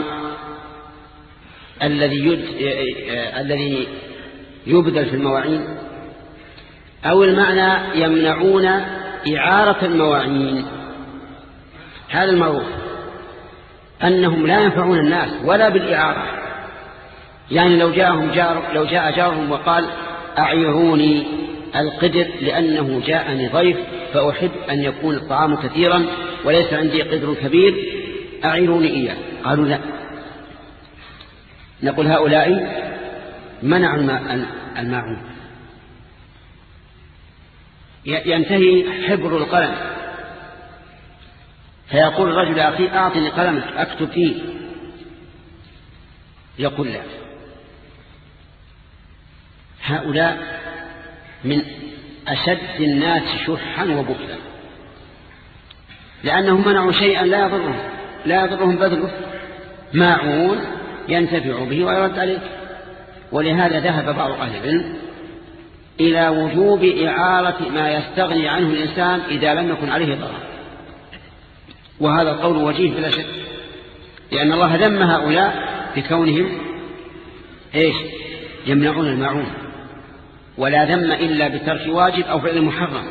الذي يد... الذي يبذل في المواعين، أو المعنى يمنعون إعارة المواعين؟ هذا المعروف أنهم لا ينفعون الناس ولا بالإعارة. يعني لو جاءهم جار لو جاء جارهم وقال أعيروني القدر لأنه جاءني ضيف فأحب أن يكون الطعام كثيرا وليس عندي قدر كبير، أعيروني إياه. قالوا لا. نقول هؤلاء منعوا الماعون. ينتهي حبر القلم فيقول الرجل أخي أعطني قلمك أكتب فيه، يقول لا. هؤلاء من أشد الناس شحا وبخلا، لأنهم منعوا شيئا لا يضرهم لا يضرهم بذله. ماعون ينتفع به ويرد عليك. ولهذا ذهب بعض أهل العلم إلى وجوب إعارة ما يستغني عنه الإنسان إذا لم يكن عليه ضرر، وهذا القول وجيه بلا شك، لأن الله ذم هؤلاء بكونهم إيش؟ يمنعون الماعون. ولا ذم إلا بترك واجب أو فعل محرم.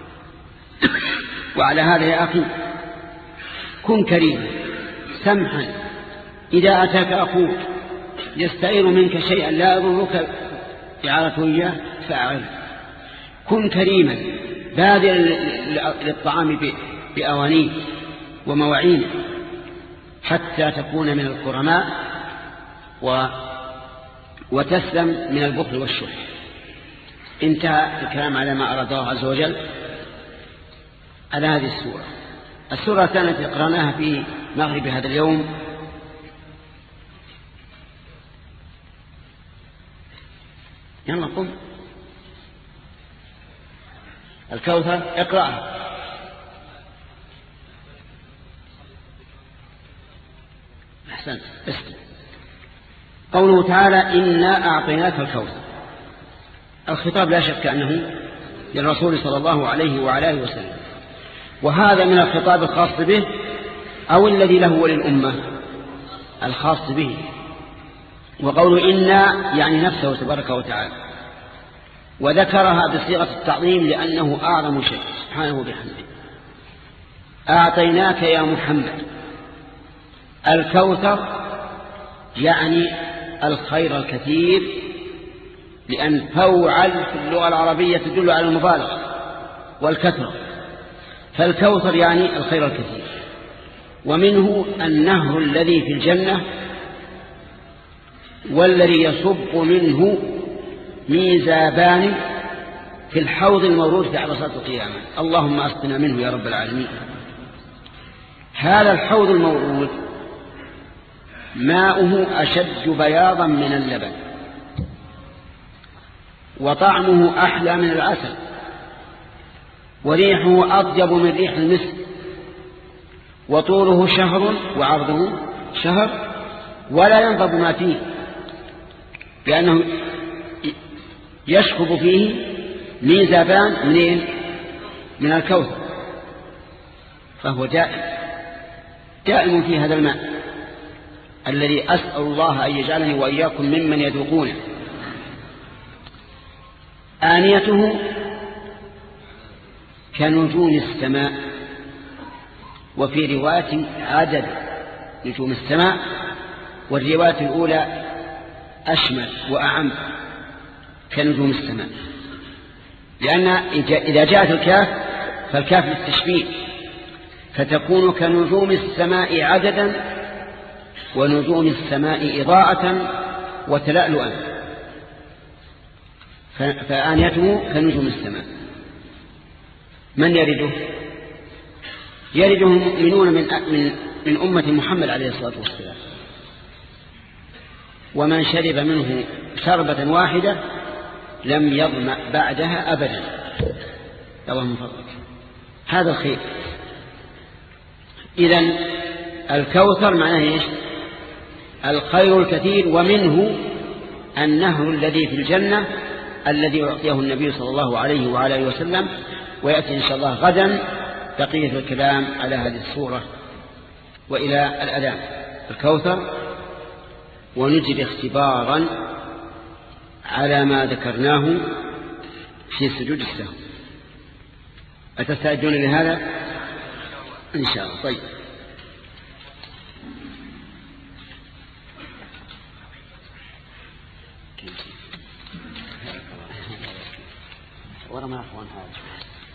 وعلى هذا يا أخي كن كريما سمحا. إذا أتاك أخوك يستعير منك شيئا لا يضرك إعارته إياه فأعره. كن كريما بادر للطعام بأوانيه ومواعينه حتى تكون من الكرماء و... وتسلم من البخل والشح. انتهى الكلام على ما أراد الله عز وجل على هذه السورة. السورة كانت قرأناها في مغرب هذا اليوم. يلا قم. الكوثر اقرأها. أحسنت. قوله تعالى إنا أعطيناك الكوثر. الخطاب لا شك أنه للرسول صلى الله عليه وعلى آله وسلم، وهذا من الخطاب الخاص به أو الذي له وللأمة الخاص به. وقول إنا يعني نفسه تبارك وتعالى، وذكرها بصيغة التعظيم لأنه أعظم شيء سبحانه وبحمده. أعطيناك يا محمد الكوثر، يعني الخير الكثير، لأن فوعل في اللغة العربية تدل على المبالغة والكثرة، فالكوثر يعني الخير الكثير. ومنه النهر الذي في الجنة والذي يصب منه ميزابان في الحوض المورود في عرصات القيامة، اللهم أسقنا منه يا رب العالمين. هذا الحوض المورود ماؤه أشد بياضا من اللبن، وطعمه أحلى من العسل، وريحه أطيب من ريح المسك، وطوله شهر وعرضه شهر، ولا ينضب ما فيه، لأنه يشكب فيه ميزابان منين؟ من الكوثر، فهو دائم دائم في هذا الماء الذي أسأل الله أن يجعلني وإياكم ممن يذوقونه. آنيته كنجوم السماء، وفي رواية عدد نجوم السماء، والرواية الأولى أشمل وأعم كنجوم السماء، لأن إذا جاءت الكاف فالكاف للتشبيه، فتكون كنجوم السماء عددا ونجوم السماء إضاءة وتلألؤا، فآنيته كنجوم السماء. من يرده؟ يرده مؤمنون من من أمة محمد عليه الصلاة والسلام، ومن شرب منه شربة واحدة لم يظمأ بعدها أبدا. اللهم فضلك هذا الخير. إذن الكوثر معناه إيش؟ الخير الكثير، ومنه النهر الذي في الجنة الذي يعطيه النبي صلى الله عليه وعلى آله وسلم، ويأتي إن شاء الله غدا بقية الكلام على هذه الصورة وإلى الأذان. الكوثر، ونجد اختبارا على ما ذكرناه في سجود السهو. أتستعدون لهذا إن شاء الله؟ طيب. ورا ما أخوان هذا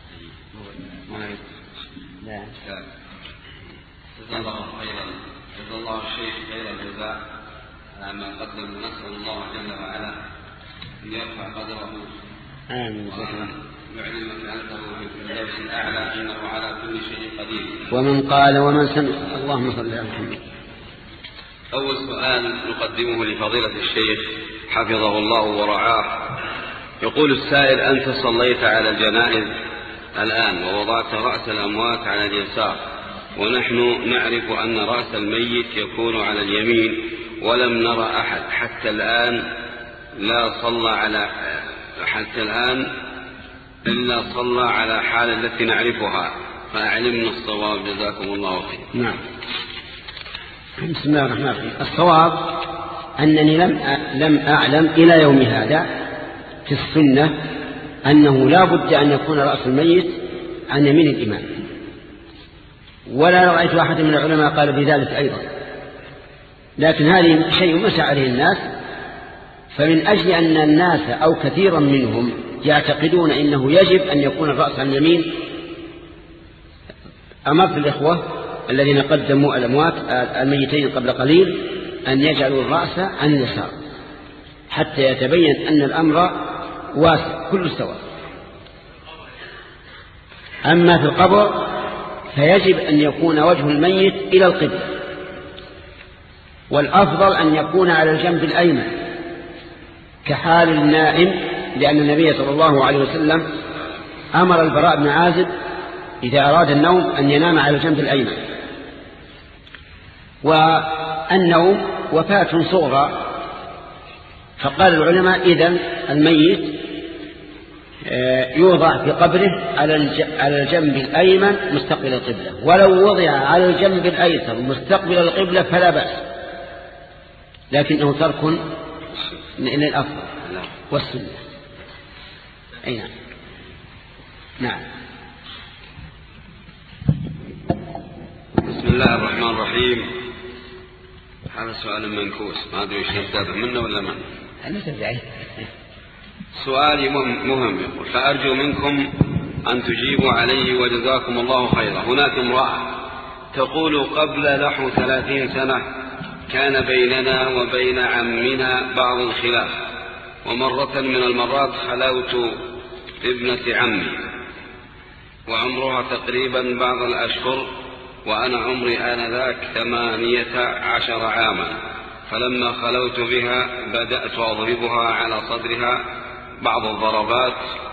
لا جزا الله خيرا، جزا الله الشيخ خير الجزاء على ما قدم. نسأل الله جل وعلا أن يرفع قدره آمين، ويعلم مكانته في الفردوس الأعلى، إنه على كل شيء قدير. ومن قال ومن سمع. اللهم صل على محمد. أول سؤال نقدمه لفضيلة الشيخ حفظه الله ورعاه. يقول السائل: أنت صليت على الجنائز الآن ووضعت رأس الأموات على اليسار، ونحن نعرف أن رأس الميت يكون على اليمين، ولم نرى أحد حتى الآن لا صلى على حتى الآن إلا صلى على حال التي نعرفها، فأعلمنا الصواب جزاكم الله خير. نعم. بسم الله الرحمن الرحيم. الصواب أنني لم لم أعلم إلى يوم هذا في السنة أنه لا بد أن يكون رأس الميت عن يمين الإمام، ولا رأيت أحد من العلماء قال بذلك أيضا، لكن هذه شيء مسع عليه الناس. فمن أجل أن الناس أو كثيرا منهم يعتقدون أنه يجب أن يكون الرأس عن اليمين، أمرت الإخوة الذين قدموا الأموات الميتين قبل قليل أن يجعلوا الرأس عن اليسار حتى يتبين أن الأمر واسع كل سواء. أما في القبر فيجب أن يكون وجه الميت إلى القبلة، والأفضل أن يكون على الجنب الأيمن كحال النائم، لأن النبي صلى الله عليه وسلم أمر البراء بن عازب إذا أراد النوم أن ينام على الجنب الأيمن. والنوم وفاة صغرى، فقال العلماء إذن الميت يوضع في قبره على الجنب الأيمن مستقبل القبلة، ولو وضع على الجنب الأيسر مستقبل القبلة فلا بأس، لكنه ترك للأفضل والسنة. أي نعم. نعم. بسم الله الرحمن الرحيم. هذا سؤال منكوس، ما أدري إيش نستفيد منه ولا ما. أنا تبعي. سؤالي مهم، فأرجو منكم أن تجيبوا عليه وجزاكم الله خيرا. هناك امرأة تقول قبل نحو ثلاثين سنة كان بيننا وبين عمنا بعض الخلاف، ومرة من المرات خلوت ابنة عمي وعمرها تقريبا بعض الأشهر، وأنا عمري آنذاك ثمانية عشر عاما، فلما خلوت بها بدأت أضربها على صدرها بعض الضربات،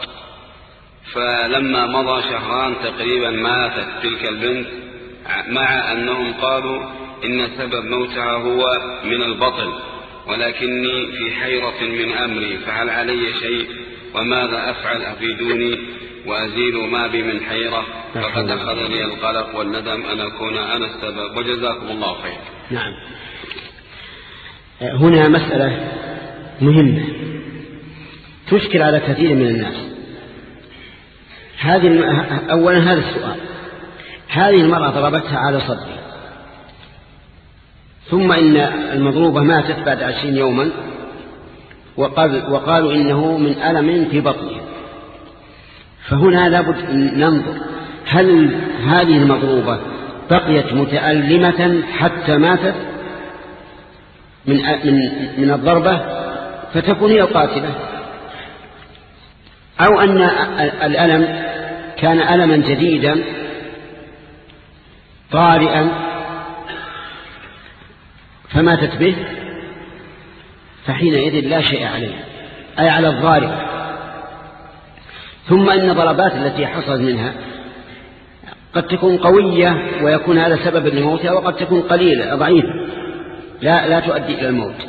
فلما مضى شهران تقريبا ماتت تلك البنت، مع أنهم قالوا إن سبب موتها هو من البطن، ولكني في حيرة من أمري، فهل علي شيء وماذا أفعل؟ أفيدوني وأزيل ما بي من حيرة، فقد أخذني القلق والندم أن أكون أنا السبب، وجزاكم الله خير. نعم. هنا مسألة مهمة تشكل على كثير من الناس. هذه أولا هذا السؤال، هذه المرأة ضربتها على صدرها، ثم إن المضروبة ماتت بعد عشرين يوما، وقال وقالوا إنه من ألم في بطنها. فهنا لابد أن ننظر هل هذه المضروبة بقيت متألمة حتى ماتت من من من الضربة فتكون هي القاتلة، أو أن الألم كان ألما جديدا طارئا فماتت به، فحينئذ لا شيء عليها، أي على الضارب. ثم إن ضربات التي حصلت منها قد تكون قوية ويكون هذا سبب لموتها، وقد تكون قليلة ضعيفة لا, لا تؤدي إلى الموت.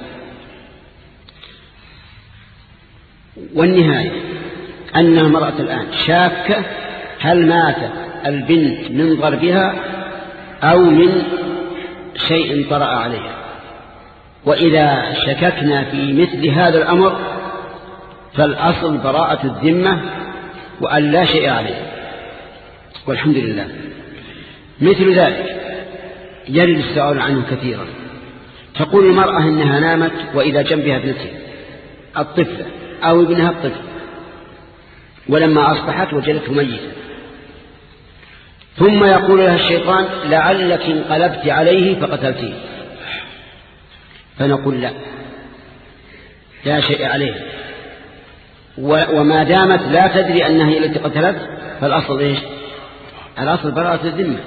والنهاية أن المرأة الآن شاكة هل ماتت البنت من ضربها أو من شيء طرأ عليها. وإذا شككنا في مثل هذا الأمر فالأصل براءة الذمة وأن لا شيء عليه، والحمد لله. مثل ذلك يرد السؤال عنه كثيرا. تقول المرأة إنها نامت وإذا جنبها ابنتها الطفلة أو ابنها الطفل، ولما أصبحت وجدته ميتا، ثم يقول لها الشيطان لعلك انقلبت عليه فقتلتيه، فنقول لا لا شيء عليه، وما دامت لا تدري أنها هي التي قتلت فالأصل إيش؟ الأصل براءة الذمة.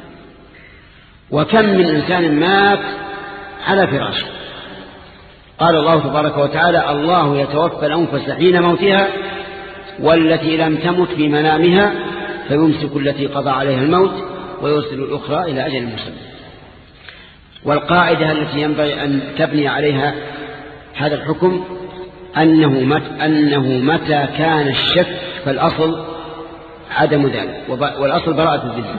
وكم من إنسان مات على فراشه، قال الله تبارك وتعالى الله يتوفى الأنفس حين موتها والتي لم تمت في منامها فيمسك التي قضى عليها الموت ويرسل الأخرى إلى أجل مسمى. والقاعدة التي ينبغي أن تبني عليها هذا الحكم أنه مت أنه متى كان الشك فالأصل عدم ذلك، والأصل براءة الذمة.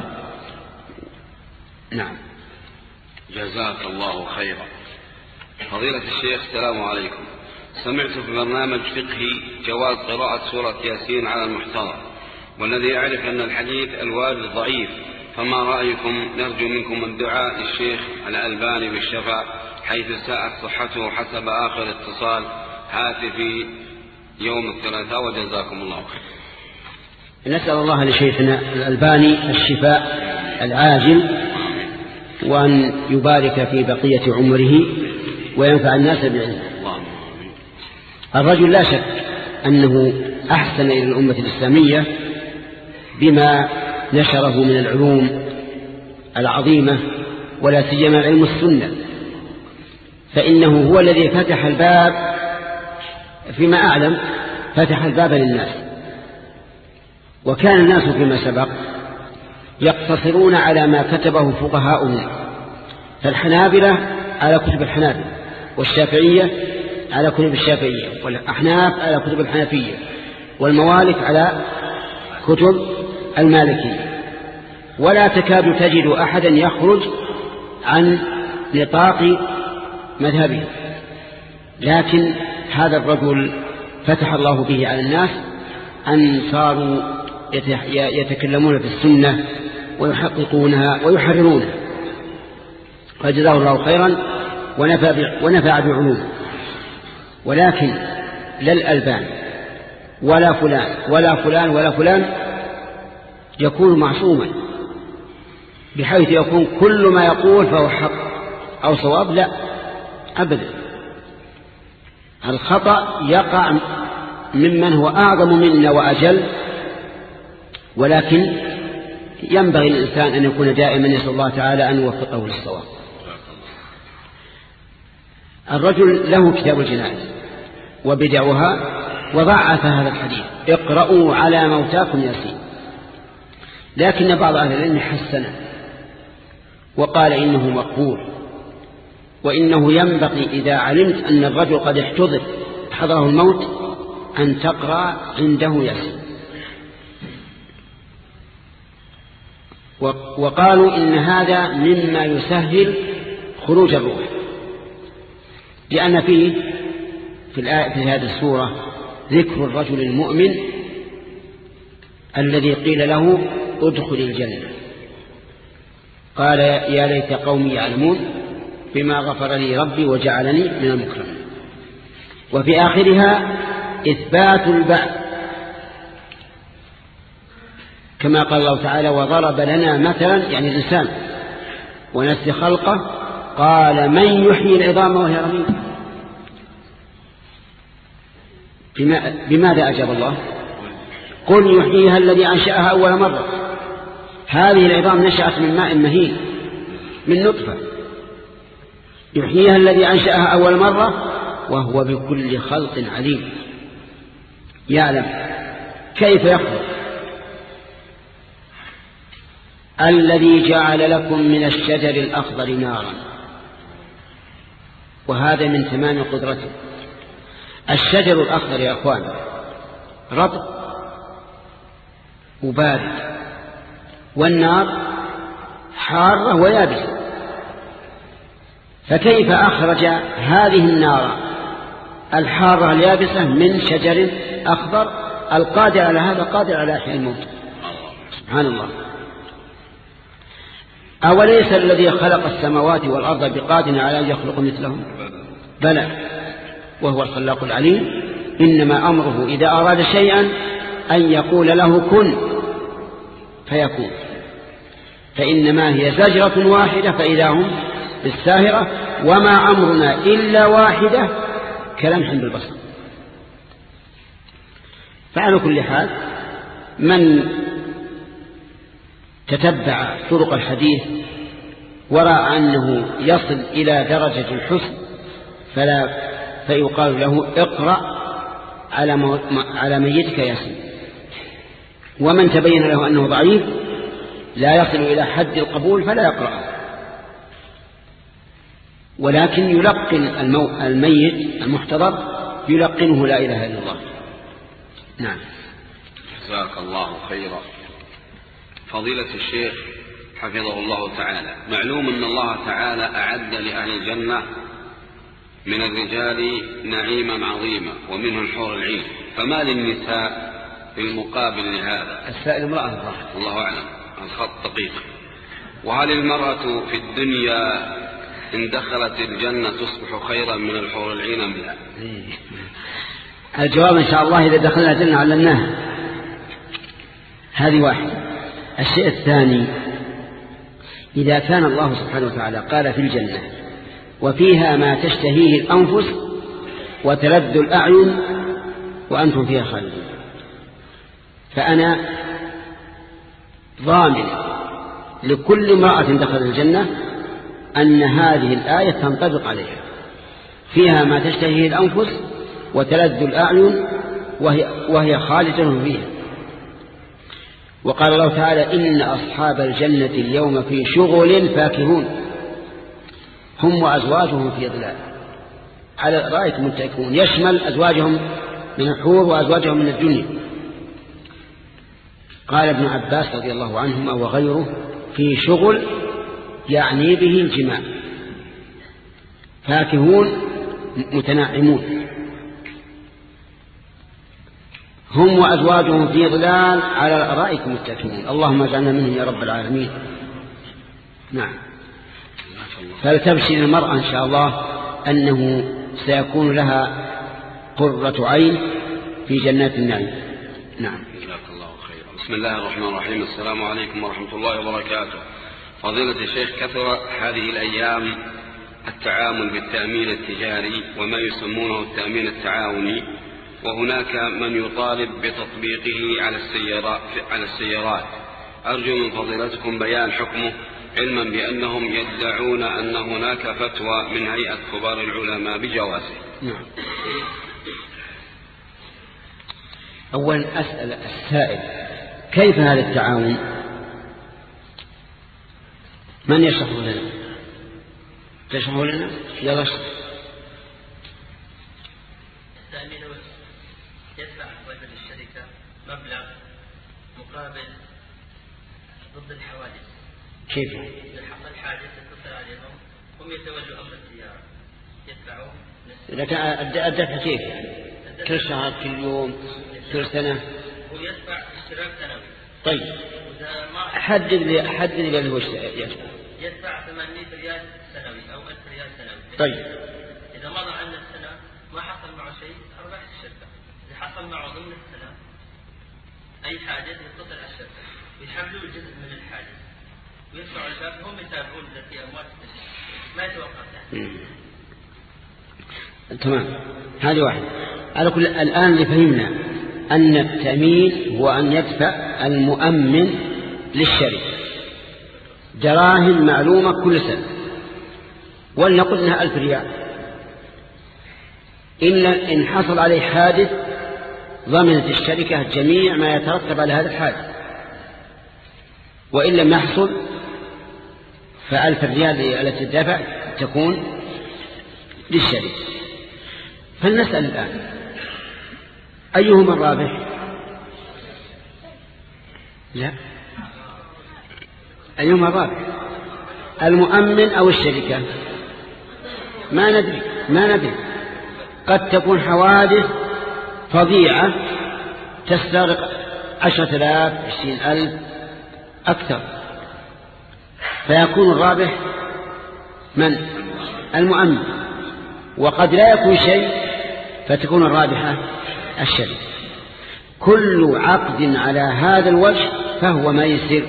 نعم. جزاك الله خيرا. فضيلة الشيخ السلام عليكم. سمعت في برنامج فقهي جواز قراءة سورة ياسين على المحتضر، والذي يعرف أن الحديث الوارد ضعيف، فما رأيكم؟ نرجو منكم الدعاء للشيخ الألباني بالشفاء حيث ساءت صحته حسب آخر اتصال هاتفي يوم الثلاثاء، وجزاكم الله خير. نسأل الله لشيخنا الألباني الشفاء العاجل، وأن يبارك في بقية عمره وينفع الناس بعلمه. الرجل لا شك أنه أحسن إلى الأمة الإسلامية بما نشره من العلوم العظيمة، ولا سيما علم السنة، فإنه هو الذي فتح الباب فيما أعلم فتح الباب للناس. وكان الناس فيما سبق يقتصرون على ما كتبه فقهاؤهم، فالحنابلة على كتب الحنابلة، والشافعية على كتب الشافعية، والأحناف على كتب الحنفية، والموالك على كتب المالكية، ولا تكاد تجد أحدا يخرج عن نطاق مذهبه. لكن هذا الرجل فتح الله به على الناس أن صاروا يتكلمون في السنة ويحققونها ويحررونها، فجزاه الله خيرا ونفع بعلومه. ولكن لا الألبان ولا فلان ولا فلان ولا فلان يكون معصوما بحيث يكون كل ما يقول فهو حق أو صواب، لا أبدا. الخطأ يقع ممن هو أعظم منا وأجل، ولكن ينبغي الإنسان أن يكون دائما يسأل الله تعالى أن يوفقه للصواب. الرجل له كتاب الجنائز وبدعها وضعف هذا الحديث: اقرأوا على موتاكم ياسين. لكن بعض أهل العلم حسنه وقال إنه مقبول، وإنه ينبغي إذا علمت أن الرجل قد احتضر حضره الموت أن تقرأ عنده ياسين. وقالوا إن هذا مما يسهل خروج الروح، لأن فيه في الآية في هذه السورة ذكر الرجل المؤمن الذي قيل له ادخل الجنة، قال يا ليت قومي يعلمون بما غفر لي ربي وجعلني من المكرمين. وفي آخرها إثبات البعث كما قال الله تعالى: وضرب لنا مثلا، يعني الإنسان، ونسي خلقه، قال من يحيي العظام وهي رميم. بماذا أجاب الله؟ قل يحييها الذي أنشأها أول مرة. هذه العظام نشأت من ماء مهين من نطفة، يحييها الذي أنشأها أول مرة وهو بكل خلق عليم، يعلم كيف يخلق. الذي جعل لكم من الشجر الأخضر نارا، وهذا من تمام قدرته. الشجر الأخضر يا أخوان رطب وبارد، والنار حارة ويابسة، فكيف أخرج هذه النار الحارة اليابسة من شجر أخضر؟ القادر على هذا قادر على إحياء الموت، سبحان الله. أوليس الذي خلق السماوات والأرض بقادر على أن يخلق مثلهم؟ بلى، وهو الخلاق العليم. إنما أمره إذا أراد شيئا أن يقول له كن فيكون، فإنما هي زجرة واحدة فإذا هم بالساهرة، وما أمرنا إلا واحدة كلمح بالبصر. فعلى كل حال من تتبع طرق الحديث ورأى أنه يصل إلى درجة الحسن فلا فيقال له اقرأ على على ميتك ياسين. ومن تبين له أنه ضعيف لا يصل إلى حد القبول فلا يقرأ، ولكن يلقن الميت المحتضر يلقنه لا إله إلا الله. نعم. جزاك الله خيرا. فضيلة الشيخ حفظه الله تعالى، معلوم أن الله تعالى أعد لأهل الجنة من الرجال نعيما عظيما ومنه الحور العين، فما للنساء في المقابل لهذا؟ السائل امرأة، الله أعلم، الخط دقيق. وهل المرأة في الدنيا إن دخلت الجنة تصبح خيرا من الحور العين أم لا؟ الجواب إن شاء الله إذا دخلنا الجنة علمناها. هذه واحدة. الشيء الثاني، إذا كان الله سبحانه وتعالى قال في الجنة وفيها ما تشتهيه الأنفس وتلذ الأعين وأنتم فيها خالدون، فأنا ضامن لكل امرأة دخلت الجنة أن هذه الآية تنطبق عليها: فيها ما تشتهيه الأنفس وتلذ الأعين وهي, وهي خالدة فيها. وقال الله تعالى: إن أصحاب الجنة اليوم في شغل فاكهون هم وأزواجهم في ظلال على الأرائك متكئون، يشمل أزواجهم من الحور وأزواجهم من الدنيا. قال ابن عباس رضي الله عنهما وغيره في شغل يعني به الجماع، فاكهون متنعمون هم وأزواجهم في ظلال على الأرائك متكئون. اللهم اجعلنا منهم يا رب العالمين. نعم. فلتبشر المرأة إن شاء الله أنه سيكون لها قرة عين في جنات النعيم. نعم. جزاك الله خيرا. بسم الله الرحمن الرحيم. السلام عليكم ورحمة الله وبركاته. فضيلة الشيخ، كثر هذه الأيام التعامل بالتأمين التجاري وما يسمونه التأمين التعاوني، وهناك من يطالب بتطبيقه على السيارات, على السيارات. أرجو من فضيلتكم بيان حكمه، علما بأنهم يدعون أن هناك فتوى من هيئة كبار العلماء بجوازه. نعم. أولا أسأل السائل كيف هذا التعاون؟ من يشرح لنا؟ تشرح لنا؟ يلا اشرح. التأمين يدفع وزن الشركة مبلغ مقابل ضد الحوادث. كيف؟ إذا حصل حادث يتصل عليهم هم يتولوا أمر السيارة يدفعون. إذا الدفع كيف؟ كل شهر، كل يوم، كل سنة؟ هو يدفع اشتراك سنوي. طيب حدد لي حدد لي اللي هو يدفع. يدفع ثمانمائة ريال سنوي أو ألف ريال سنوي. طيب إذا مضى عنا السنة ما حصل معه شيء أربح الشركة. إذا حصل معه ضمن السنة أي حادث يتصل على الشركة ويحملوا الجزء من الحادث ويدفعوا الباب، هم يتابعون التي أموات ما يتوقف يعني. تمام. هذه واحدة. على كل الآن لفهمنا أن التأمين هو أن يدفع المؤمن للشركة دراهم معلومة كل سنة، ولنقل انها ألف ريال. إلا إن حصل عليه حادث ضمنت الشركة جميع ما يترتب على هذا الحادث، وإن لم يحصل فألف ريال التي تدفع تكون للشركة. فلنسأل الآن أيهما الرابح؟ لا، أيهما الرابح؟ المؤمن أو الشركة؟ ما ندري ما ندري قد تكون حوادث فظيعة تستغرق عشرة آلاف عشرين ألف أكثر، فيكون الرابح من؟ المؤمن. وقد لا يكون شيء فتكون الرابحة الشركة. كل عقد على هذا الوجه فهو ميسر،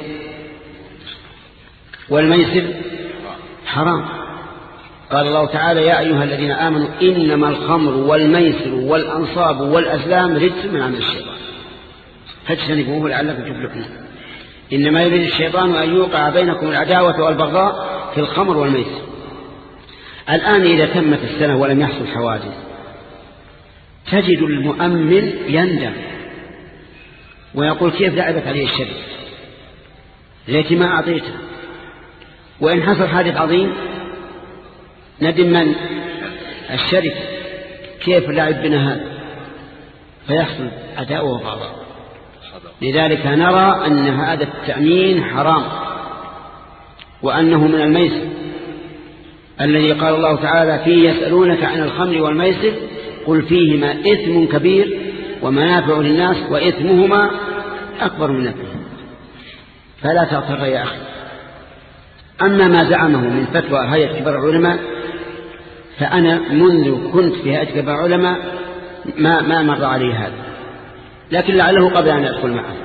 والميسر حرام. قال الله تعالى يا أيها الذين آمنوا إنما الخمر والميسر والأنصاب والأزلام رجس من عمل الشيطان فاجتنبوه لعلكم تفلحون. إنما يريد الشيطان أن يوقع بينكم العداوة والبغضاء في الخمر والميسر. الآن إذا تمت السنة ولم يحصل حوادث تجد المؤمن يندم ويقول كيف لعبت عليه الشركة، ليتي ما أعطيته. وإن حصل حادث عظيم ندم من؟ الشركة، كيف لعب بنا هذا، فيحصل عداوة وبغضاء. لذلك نرى أن هذا التأمين حرام وأنه من الميسر الذي قال الله تعالى فيه يسألونك عن الخمر والميسر قل فيهما إثم كبير ومنافع للناس وإثمهما أكبر من نفعهما فلا تغتر يا أخي. أما ما زعمه من فتوى هيئة كبار العلماء فأنا منذ كنت في هيئة كبار العلماء ما, ما مر علي هذا، لكن لعله قبل أن أدخل معه.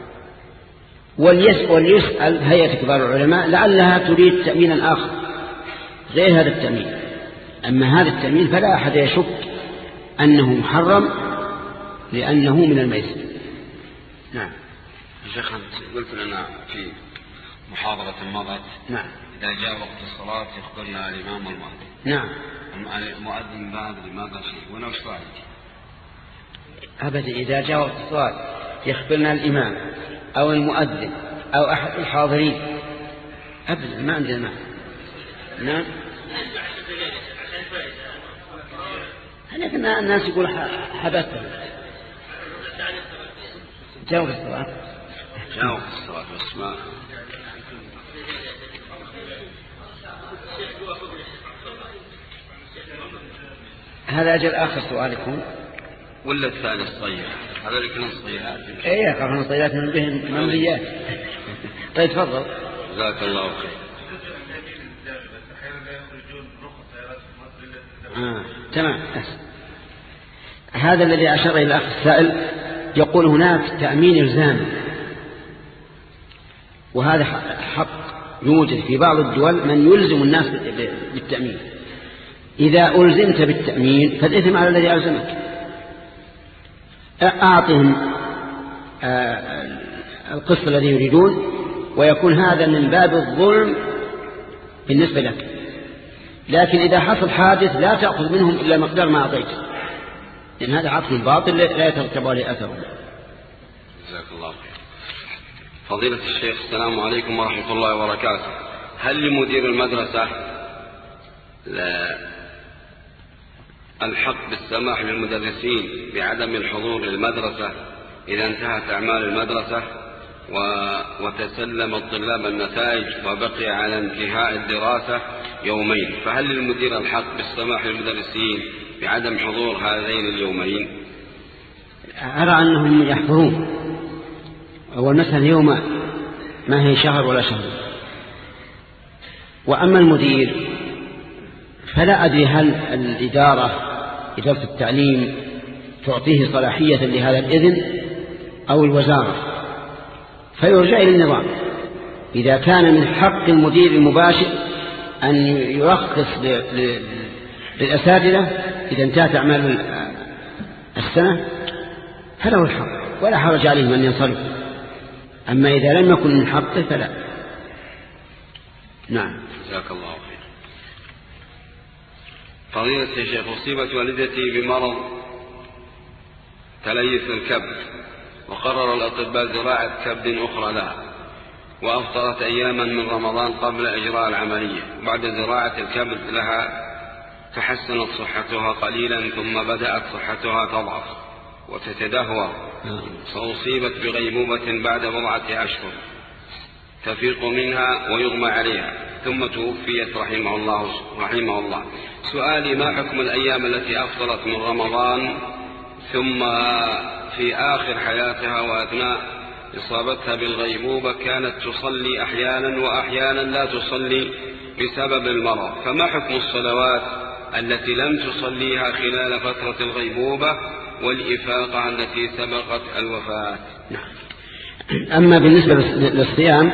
وليسأل هيئة كبار العلماء لعلها تريد تأمينا آخر غير هذا التأمين. أما هذا التأمين فلا أحد يشك أنه محرم لأنه من الميسر. نعم. شيخ أنت قلت لنا في محاضرة مضت نعم إذا جاء وقت الصلاة يخبرنا الإمام والمؤذن. نعم. المؤذن بعد لماذا شيء وأنا وش فعلت؟ أبدا إذا جاء وقت الصلاة يخبرنا الإمام أو المؤذن أو أحد الحاضرين أبدا ما عندنا معنى. نعم. لكن الناس يقول حبثهم جاءوا الصلاة جاء وقت الصلاة بس ما هذا أجل آخر سؤالكم ولا الثاني الصيح هذا اللي كنا صيحات ايه قرن صيحات من بهم منبيات. طيب تفضل. جزاك الله خير. آه. تمام. هذا الذي أشار إلى الأخ السائل يقول هناك تأمين إلزامي، وهذا حق يوجد في بعض الدول من يلزم الناس بالتأمين. إذا ألزمت بالتأمين فالإثم على الذي ألزمك. أعطهم القسط الذي يريدون ويكون هذا من باب الظلم بالنسبة لك، لكن إذا حصل حادث لا تأخذ منهم إلا مقدار ما أعطيت، لأن هذا عطف باطل لا يترتب عليه أثره. جزاك الله خير. فضيلة الشيخ السلام عليكم ورحمة الله وبركاته. هل لمدير المدرسة لا الحق بالسماح للمدرسين بعدم الحضور للمدرسة إذا انتهت أعمال المدرسة و... وتسلم الطلاب النتائج وبقي على انتهاء الدراسة يومين، فهل للمدير الحق بالسماح للمدرسين بعدم حضور هذين اليومين؟ أرى أنهم يحضرون. أول مثلا يوم ما هي شهر ولا شهر. وأما المدير فلا أدري هل الإدارة إدارة التعليم تعطيه صلاحية لهذا الإذن أو الوزارة، فيرجع إلى النظام. إذا كان من حق المدير المباشر أن يرخص للأساتذة إذا انتهت أعمال السنة فله الحق ولا حرج عليهم أن ينصرف. أما إذا لم يكن من حقه فلا. نعم. جزاك الله خير. فضيلة الشيخ، أصيبت والدتي بمرض تليف الكبد، وقرر الأطباء زراعة كبد أخرى لها، وأفطرت أياما من رمضان قبل إجراء العملية. بعد زراعة الكبد لها تحسنت صحتها قليلا ثم بدأت صحتها تضعف وتتدهور، فأصيبت بغيبوبة بعد بضعة أشهر تفيق منها ويغمى عليها ثم توفيت رحمه الله رحمه الله. سؤالي: ما حكم الأيام التي أفطرت من رمضان ثم في آخر حياتها وأثناء إصابتها بالغيبوبة كانت تصلي أحيانا وأحيانا لا تصلي بسبب المرض، فما حكم الصلوات التي لم تصليها خلال فترة الغيبوبة والإفاقة التي سبقت الوفاة؟ أما بالنسبة للصيام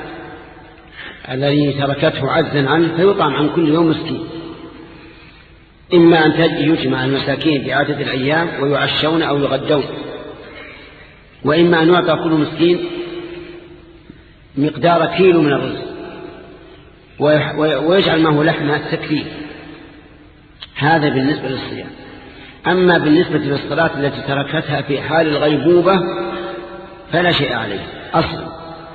الذي تركته عجزا عنه فيطعم عن كل يوم مسكين، إما أن يجمع المساكين بعدد الأيام ويعشون أو يغدون، وإما أن يعطى كل مسكين مقدار كيلو من الرز ويجعل معه لحمة تكفيه. هذا بالنسبة للصيام. أما بالنسبة للصلاة التي تركتها في حال الغيبوبة فلا شيء عليه أصلا،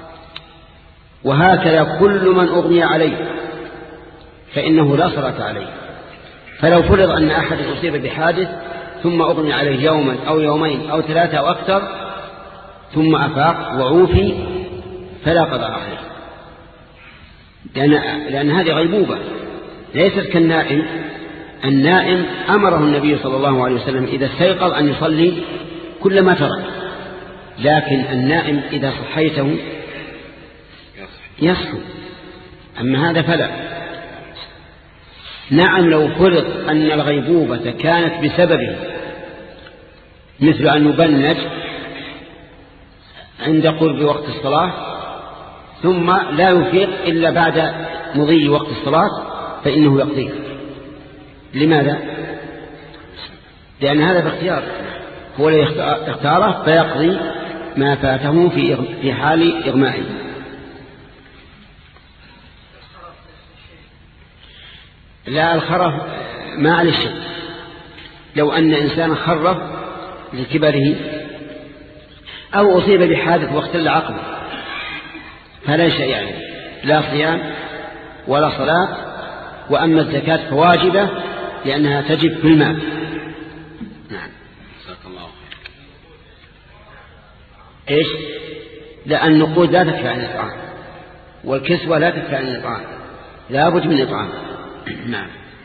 وهكذا كل من أغمي عليه فإنه لا صلاة عليه. فلو فرض أن أحد أصيب بحادث ثم أغمي عليه يوما أو يومين أو ثلاثة أو أكثر ثم أفاق وعوفي فلا قضاء عليه، لأن, لأن هذه غيبوبة ليست كالنائم. النائم أمره النبي صلى الله عليه وسلم إذا استيقظ أن يصلي كل ما ترك، لكن النائم إذا صحيته يصحو، أما هذا فلا. نعم، لو فرض أن الغيبوبة كانت بسببه مثل أن يبنج عند قرب وقت الصلاة ثم لا يفيق إلا بعد مضي وقت الصلاة فإنه يقضيه. لماذا؟ لأن هذا باختيار، هو الذي اختاره فيقضي ما فاته في حال إغمائه. لا، الخرف ما عليه شيء. لو أن إنسان خرف لكبره أو أصيب بحادث واختل عقله فلا شيء عليه، لا صيام ولا صلاة. وأما الزكاة فواجبة لأنها تجب في المال. نعم. جزاك الله خير. إيش؟ لأن النقود لا تكفي عن الإطعام، والكسوة لا تكفي عن الإطعام، لا بد من الإطعام. نعم.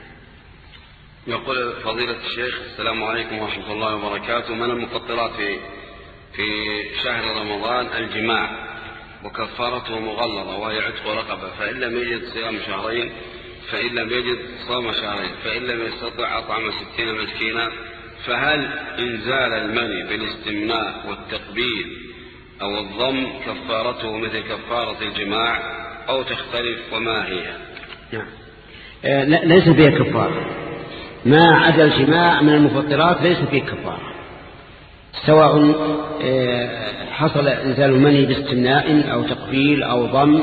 يقول فضيلة الشيخ السلام عليكم ورحمة الله وبركاته. من المفطرات في في شهر رمضان الجماع وكفارته مغلظة وهي عتق رقبة، فإن لم يجد صيام شهرين، فإن لم يجد صوم شهرين، فإن لم يستطع أطعم ستين مسكينا، فهل إنزال المني بالاستمناء والتقبيل أو الضم كفارته مثل كفارة الجماع أو تختلف، وما هي؟ نعم. آه ليس فيها كفارة، ما عدا الجماع من المفطرات ليس فيه كفارة، سواء آه حصل إنزال المني باستمناء أو تقبيل أو ضم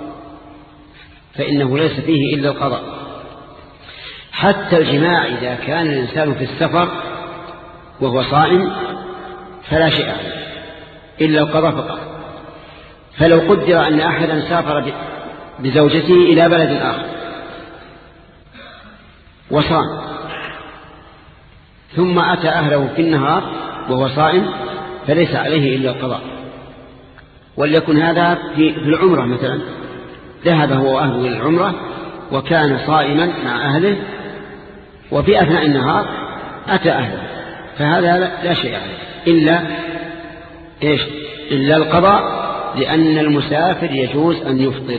فإنه ليس فيه إلا القضاء. حتى الجماع إذا كان الإنسان في السفر وهو صائم فلا شيء عليه إلا القضاء فقط. فلو قدر أن أحدا سافر بزوجته إلى بلد آخر وصام ثم أتى أهله في النهار وهو صائم فليس عليه إلا القضاء. وليكن هذا في العمرة مثلا، ذهب هو وأهله إلى العمرة وكان صائما مع أهله وفي أثناء النهار أتى أهله، فهذا لا شيء عليه إلا إيش؟ إلا القضاء، لأن المسافر يجوز أن يفطر.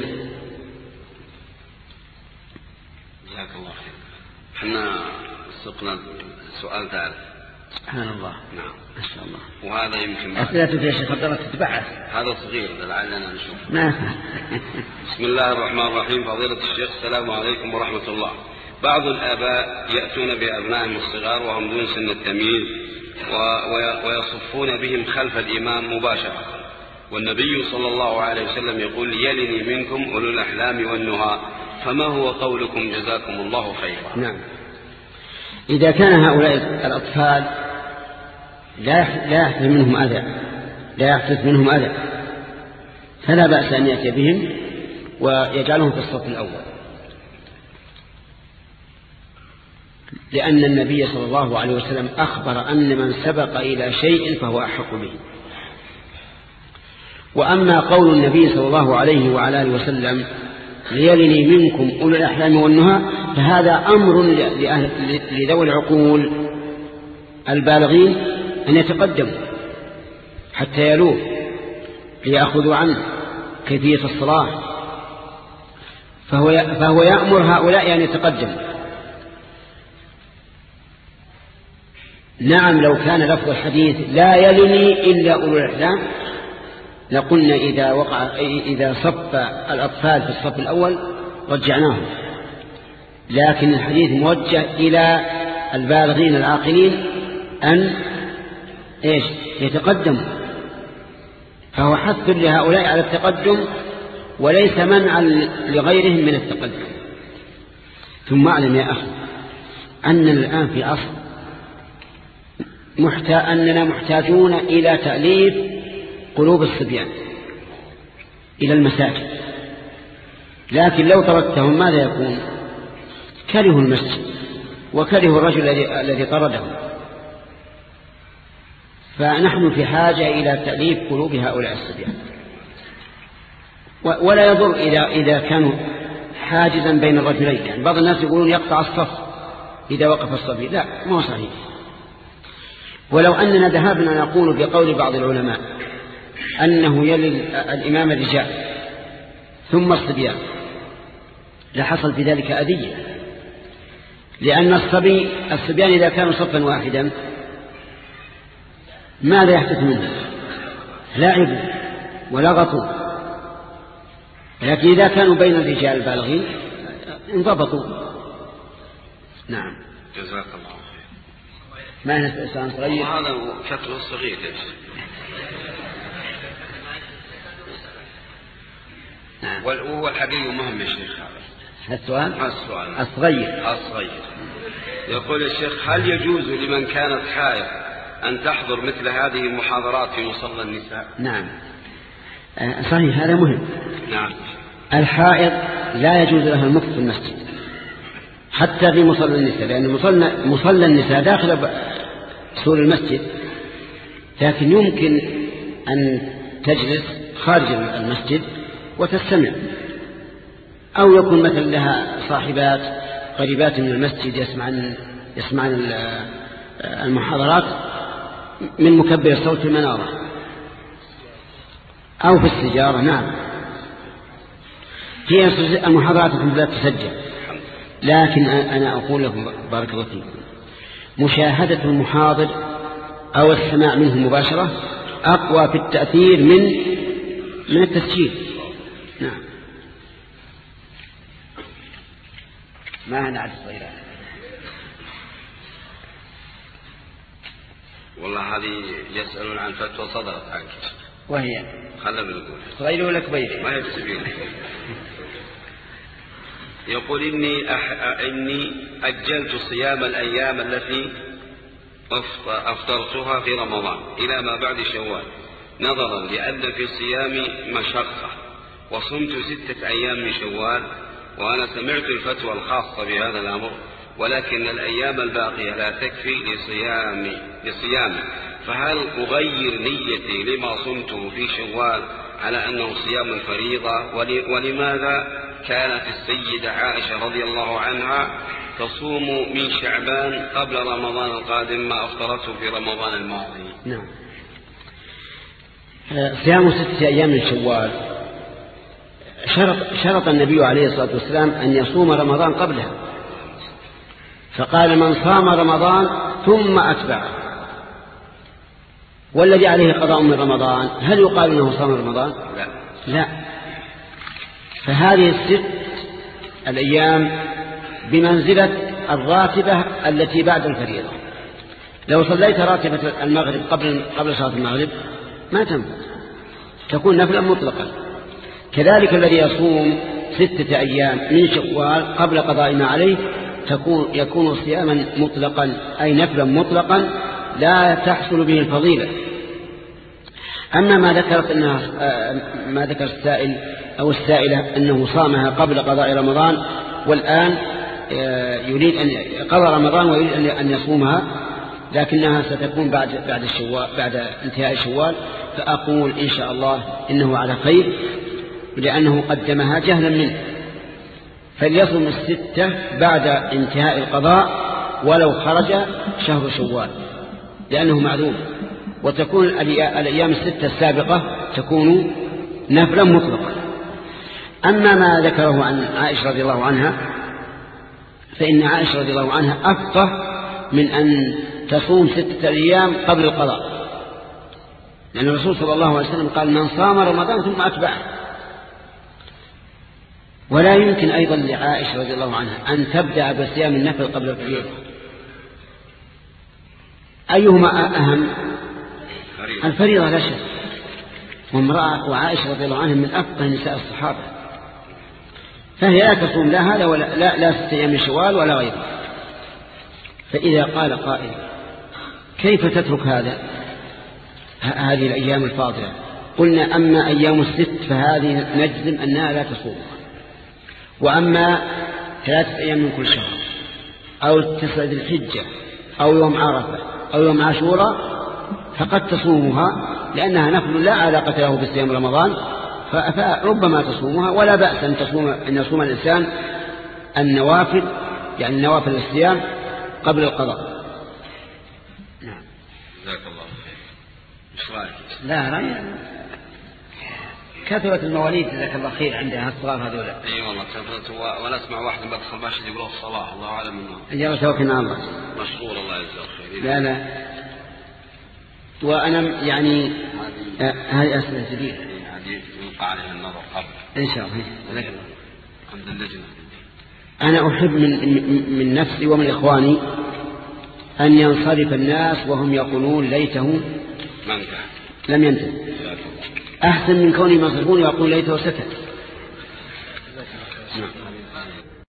جزاك الله خير. احنا سقنا سؤال ثالث. سبحان الله. نعم ما شاء الله. وهذا يمكن أسئلة يا شيخ عبد الله تتبعث. هذا صغير لعلنا نشوف. نعم. بسم الله الرحمن الرحيم. فضيلة الشيخ السلام عليكم ورحمة الله. بعض الآباء يأتون بأبنائهم الصغار وهم دون سن التمييز ويصفون بهم خلف الإمام مباشرة، والنبي صلى الله عليه وسلم يقول يلني منكم أولو الأحلام والنهى، فما هو قولكم جزاكم الله خيرا؟ نعم. إذا كان هؤلاء الأطفال لا لا يحدث منهم أذى لا يحدث منهم أذى فلا بأس أن يأتي بهم ويجعلهم في الصف الأول، لأن النبي صلى الله عليه وسلم أخبر أن من سبق إلى شيء فهو أحق به. وأما قول النبي صلى الله عليه وعلى آله وسلم ليلني منكم أولو الأحلام والنهى، فهذا أمر لذوي العقول البالغين أن يتقدموا حتى يلوه ليأخذوا عنه كيفية الصلاة، فهو فهو يأمر هؤلاء أن يتقدموا. نعم، لو كان لفظ الحديث لا يلني إلا أولو الأحلام لقلنا إذا وقع إذا صف الأطفال في الصف الأول رجعناهم، لكن الحديث موجه إلى البالغين العاقلين أن إيش يتقدموا، فهو حث لهؤلاء على التقدم وليس منعا لغيرهم من التقدم. ثم أعلم يا أخي أننا الآن في عصر محتاج أننا محتاجون إلى تأليف قلوب الصبيان إلى المساجد، لكن لو تركتهم ماذا يكون؟ كرهوا المسجد وكرهوا الرجل الذي طردهم. فنحن في حاجة إلى تأليف قلوب هؤلاء الصبيان، ولا يضر إذا, إذا كانوا حاجزا بين الرجلين. يعني بعض الناس يقولون يقطع الصف إذا وقف الصبي، لا، ما هو صحيح. ولو أننا ذهبنا نقول بقول بعض العلماء أنه يلي الإمام الرجال ثم الصبيان لحصل في ذلك أذية، لأن الصبي الصبيان إذا كانوا صفا واحدا ماذا يحدث منه؟ لعبوا ولغطوا، لكن إذا كانوا بين الرجال البالغين انضبطوا. نعم. جزاك الله خير. ما نسأل صغير هذا كتر الصغير ليش؟ نعم. وهو الحقيقة مهم يا شيخ هذا السؤال السؤال الصغير الصغير يقول الشيخ هل يجوز لمن كانت حائض أن تحضر مثل هذه المحاضرات في مصلى النساء؟ نعم صحيح، هذا مهم. نعم. الحائض لا يجوز لها المكث في المسجد حتى في مصلى النساء، لأن مصلى, مصلى النساء داخل سور المسجد، لكن يمكن أن تجلس خارج المسجد وتستمع، أو يكون مثلا لها صاحبات قريبات من المسجد يسمعن يسمعن المحاضرات من مكبر صوت المنارة أو في السجارة. نعم، هي المحاضرات لا تسجل، لكن أنا أقول لكم بارك الله فيكم مشاهدة المحاضر أو السماع منه مباشرة أقوى في التأثير من من التسجيل. نعم. ما نعرف غيرها. والله هذه يسألون عن فتوى صدرت عنك، وهي خلنا بنقول صغير ولا كبير؟ ما يكسبين. يقول إني أح... إني أجلت صيام الأيام التي أفطرتها في رمضان إلى ما بعد شوال، نظرا لأن في الصيام مشقة، وصمت ستة أيام من شوال، وأنا سمعت الفتوى الخاصة بهذا الأمر، ولكن الأيام الباقية لا تكفي لصيامي لصيامي فهل أغير نيتي لما صمته في شوال على أنه صيام الفريضة؟ ولماذا كانت السيدة عائشة رضي الله عنها تصوم من شعبان قبل رمضان القادم ما أفطرته في رمضان الماضي؟ نعم. صيام ستة أيام من شوال شرط, شرط النبي عليه الصلاة والسلام أن يصوم رمضان قبلها، فقال من صام رمضان ثم أتبعه. والذي عليه قضاء من رمضان هل يقال أنه صام رمضان؟ لا, لا. فهذه الست الأيام بمنزلة الراتبة التي بعد الفريضة. لو صليت راتبة المغرب قبل قبل صلاة المغرب ما تنفع، تكون نفلا مطلقا. كذلك الذي يصوم ستة أيام من شوال قبل قضاء ما عليه تكون يكون صياما مطلقا، أي نفلا مطلقا لا تحصل به الفضيلة. أما ما ذكرت أنها ما ذكر السائل أو السائلة أنه صامها قبل قضاء رمضان والآن يريد أن قضى رمضان ويريد أن يصومها، لكنها ستكون بعد بعد الشوال بعد انتهاء الشوال، فأقول إن شاء الله إنه على خير لأنه قدمها جهلا منه، فليصوم الستة بعد انتهاء القضاء ولو خرج شهر شوال لأنه معذور، وتكون الأيام الستة السابقة تكون نفلا مطلقا. أما ما ذكره عن عائشة رضي الله عنها فإن عائشة رضي الله عنها أفقه من أن تصوم ستة أيام قبل القضاء، لأن الرسول صلى الله عليه وسلم قال من صام رمضان ثم أتبعه. ولا يمكن أيضا لعائشة رضي الله عنها أن تبدأ بصيام النفل قبل الفريضة. أيهما أهم؟ الفريضة لا شك، وامرأة وعائشة رضي الله عنها من أفقه نساء الصحابة، فهي لا تصوم لا هذا ولا لا, لا ستة أيام من شوال ولا غيره. فإذا قال قائل كيف تترك هذا هذه الأيام الفاضلة؟ قلنا أما أيام الست فهذه نجزم أنها لا تصوم، وأما ثلاثة أيام من كل شهر أو تسعة ذي الحجة أو يوم عرفة أو يوم عاشوراء فقد تصومها لأنها نفل لا علاقة له بصيام رمضان، فربما تصومها ولا بأس أن تصوم أن يصوم الإنسان النوافل يعني نوافل الصيام قبل القضاء. نعم. جزاك الله خير. ايش رايك؟ لا رأي كثرة المواليد جزاك الله خير عندها الصغار هذول. اي والله كثرة، وانا اسمع واحد بدخل ماشي يقول الصلاة الله اعلم منه. يلا توكلنا على الله. مشكور الله يجزاك خير. لا لا وأنا يعني هذه أسئلة جديدة هذه يوقع عليها النظر قبل إن شاء الله. عند اللجنة. أنا أحب من من نفسي ومن إخواني أن ينصرف الناس وهم يقولون ليته منتهى لم ينتهي، أحسن من كونهم ينصرفون ويقولون ليته سكت.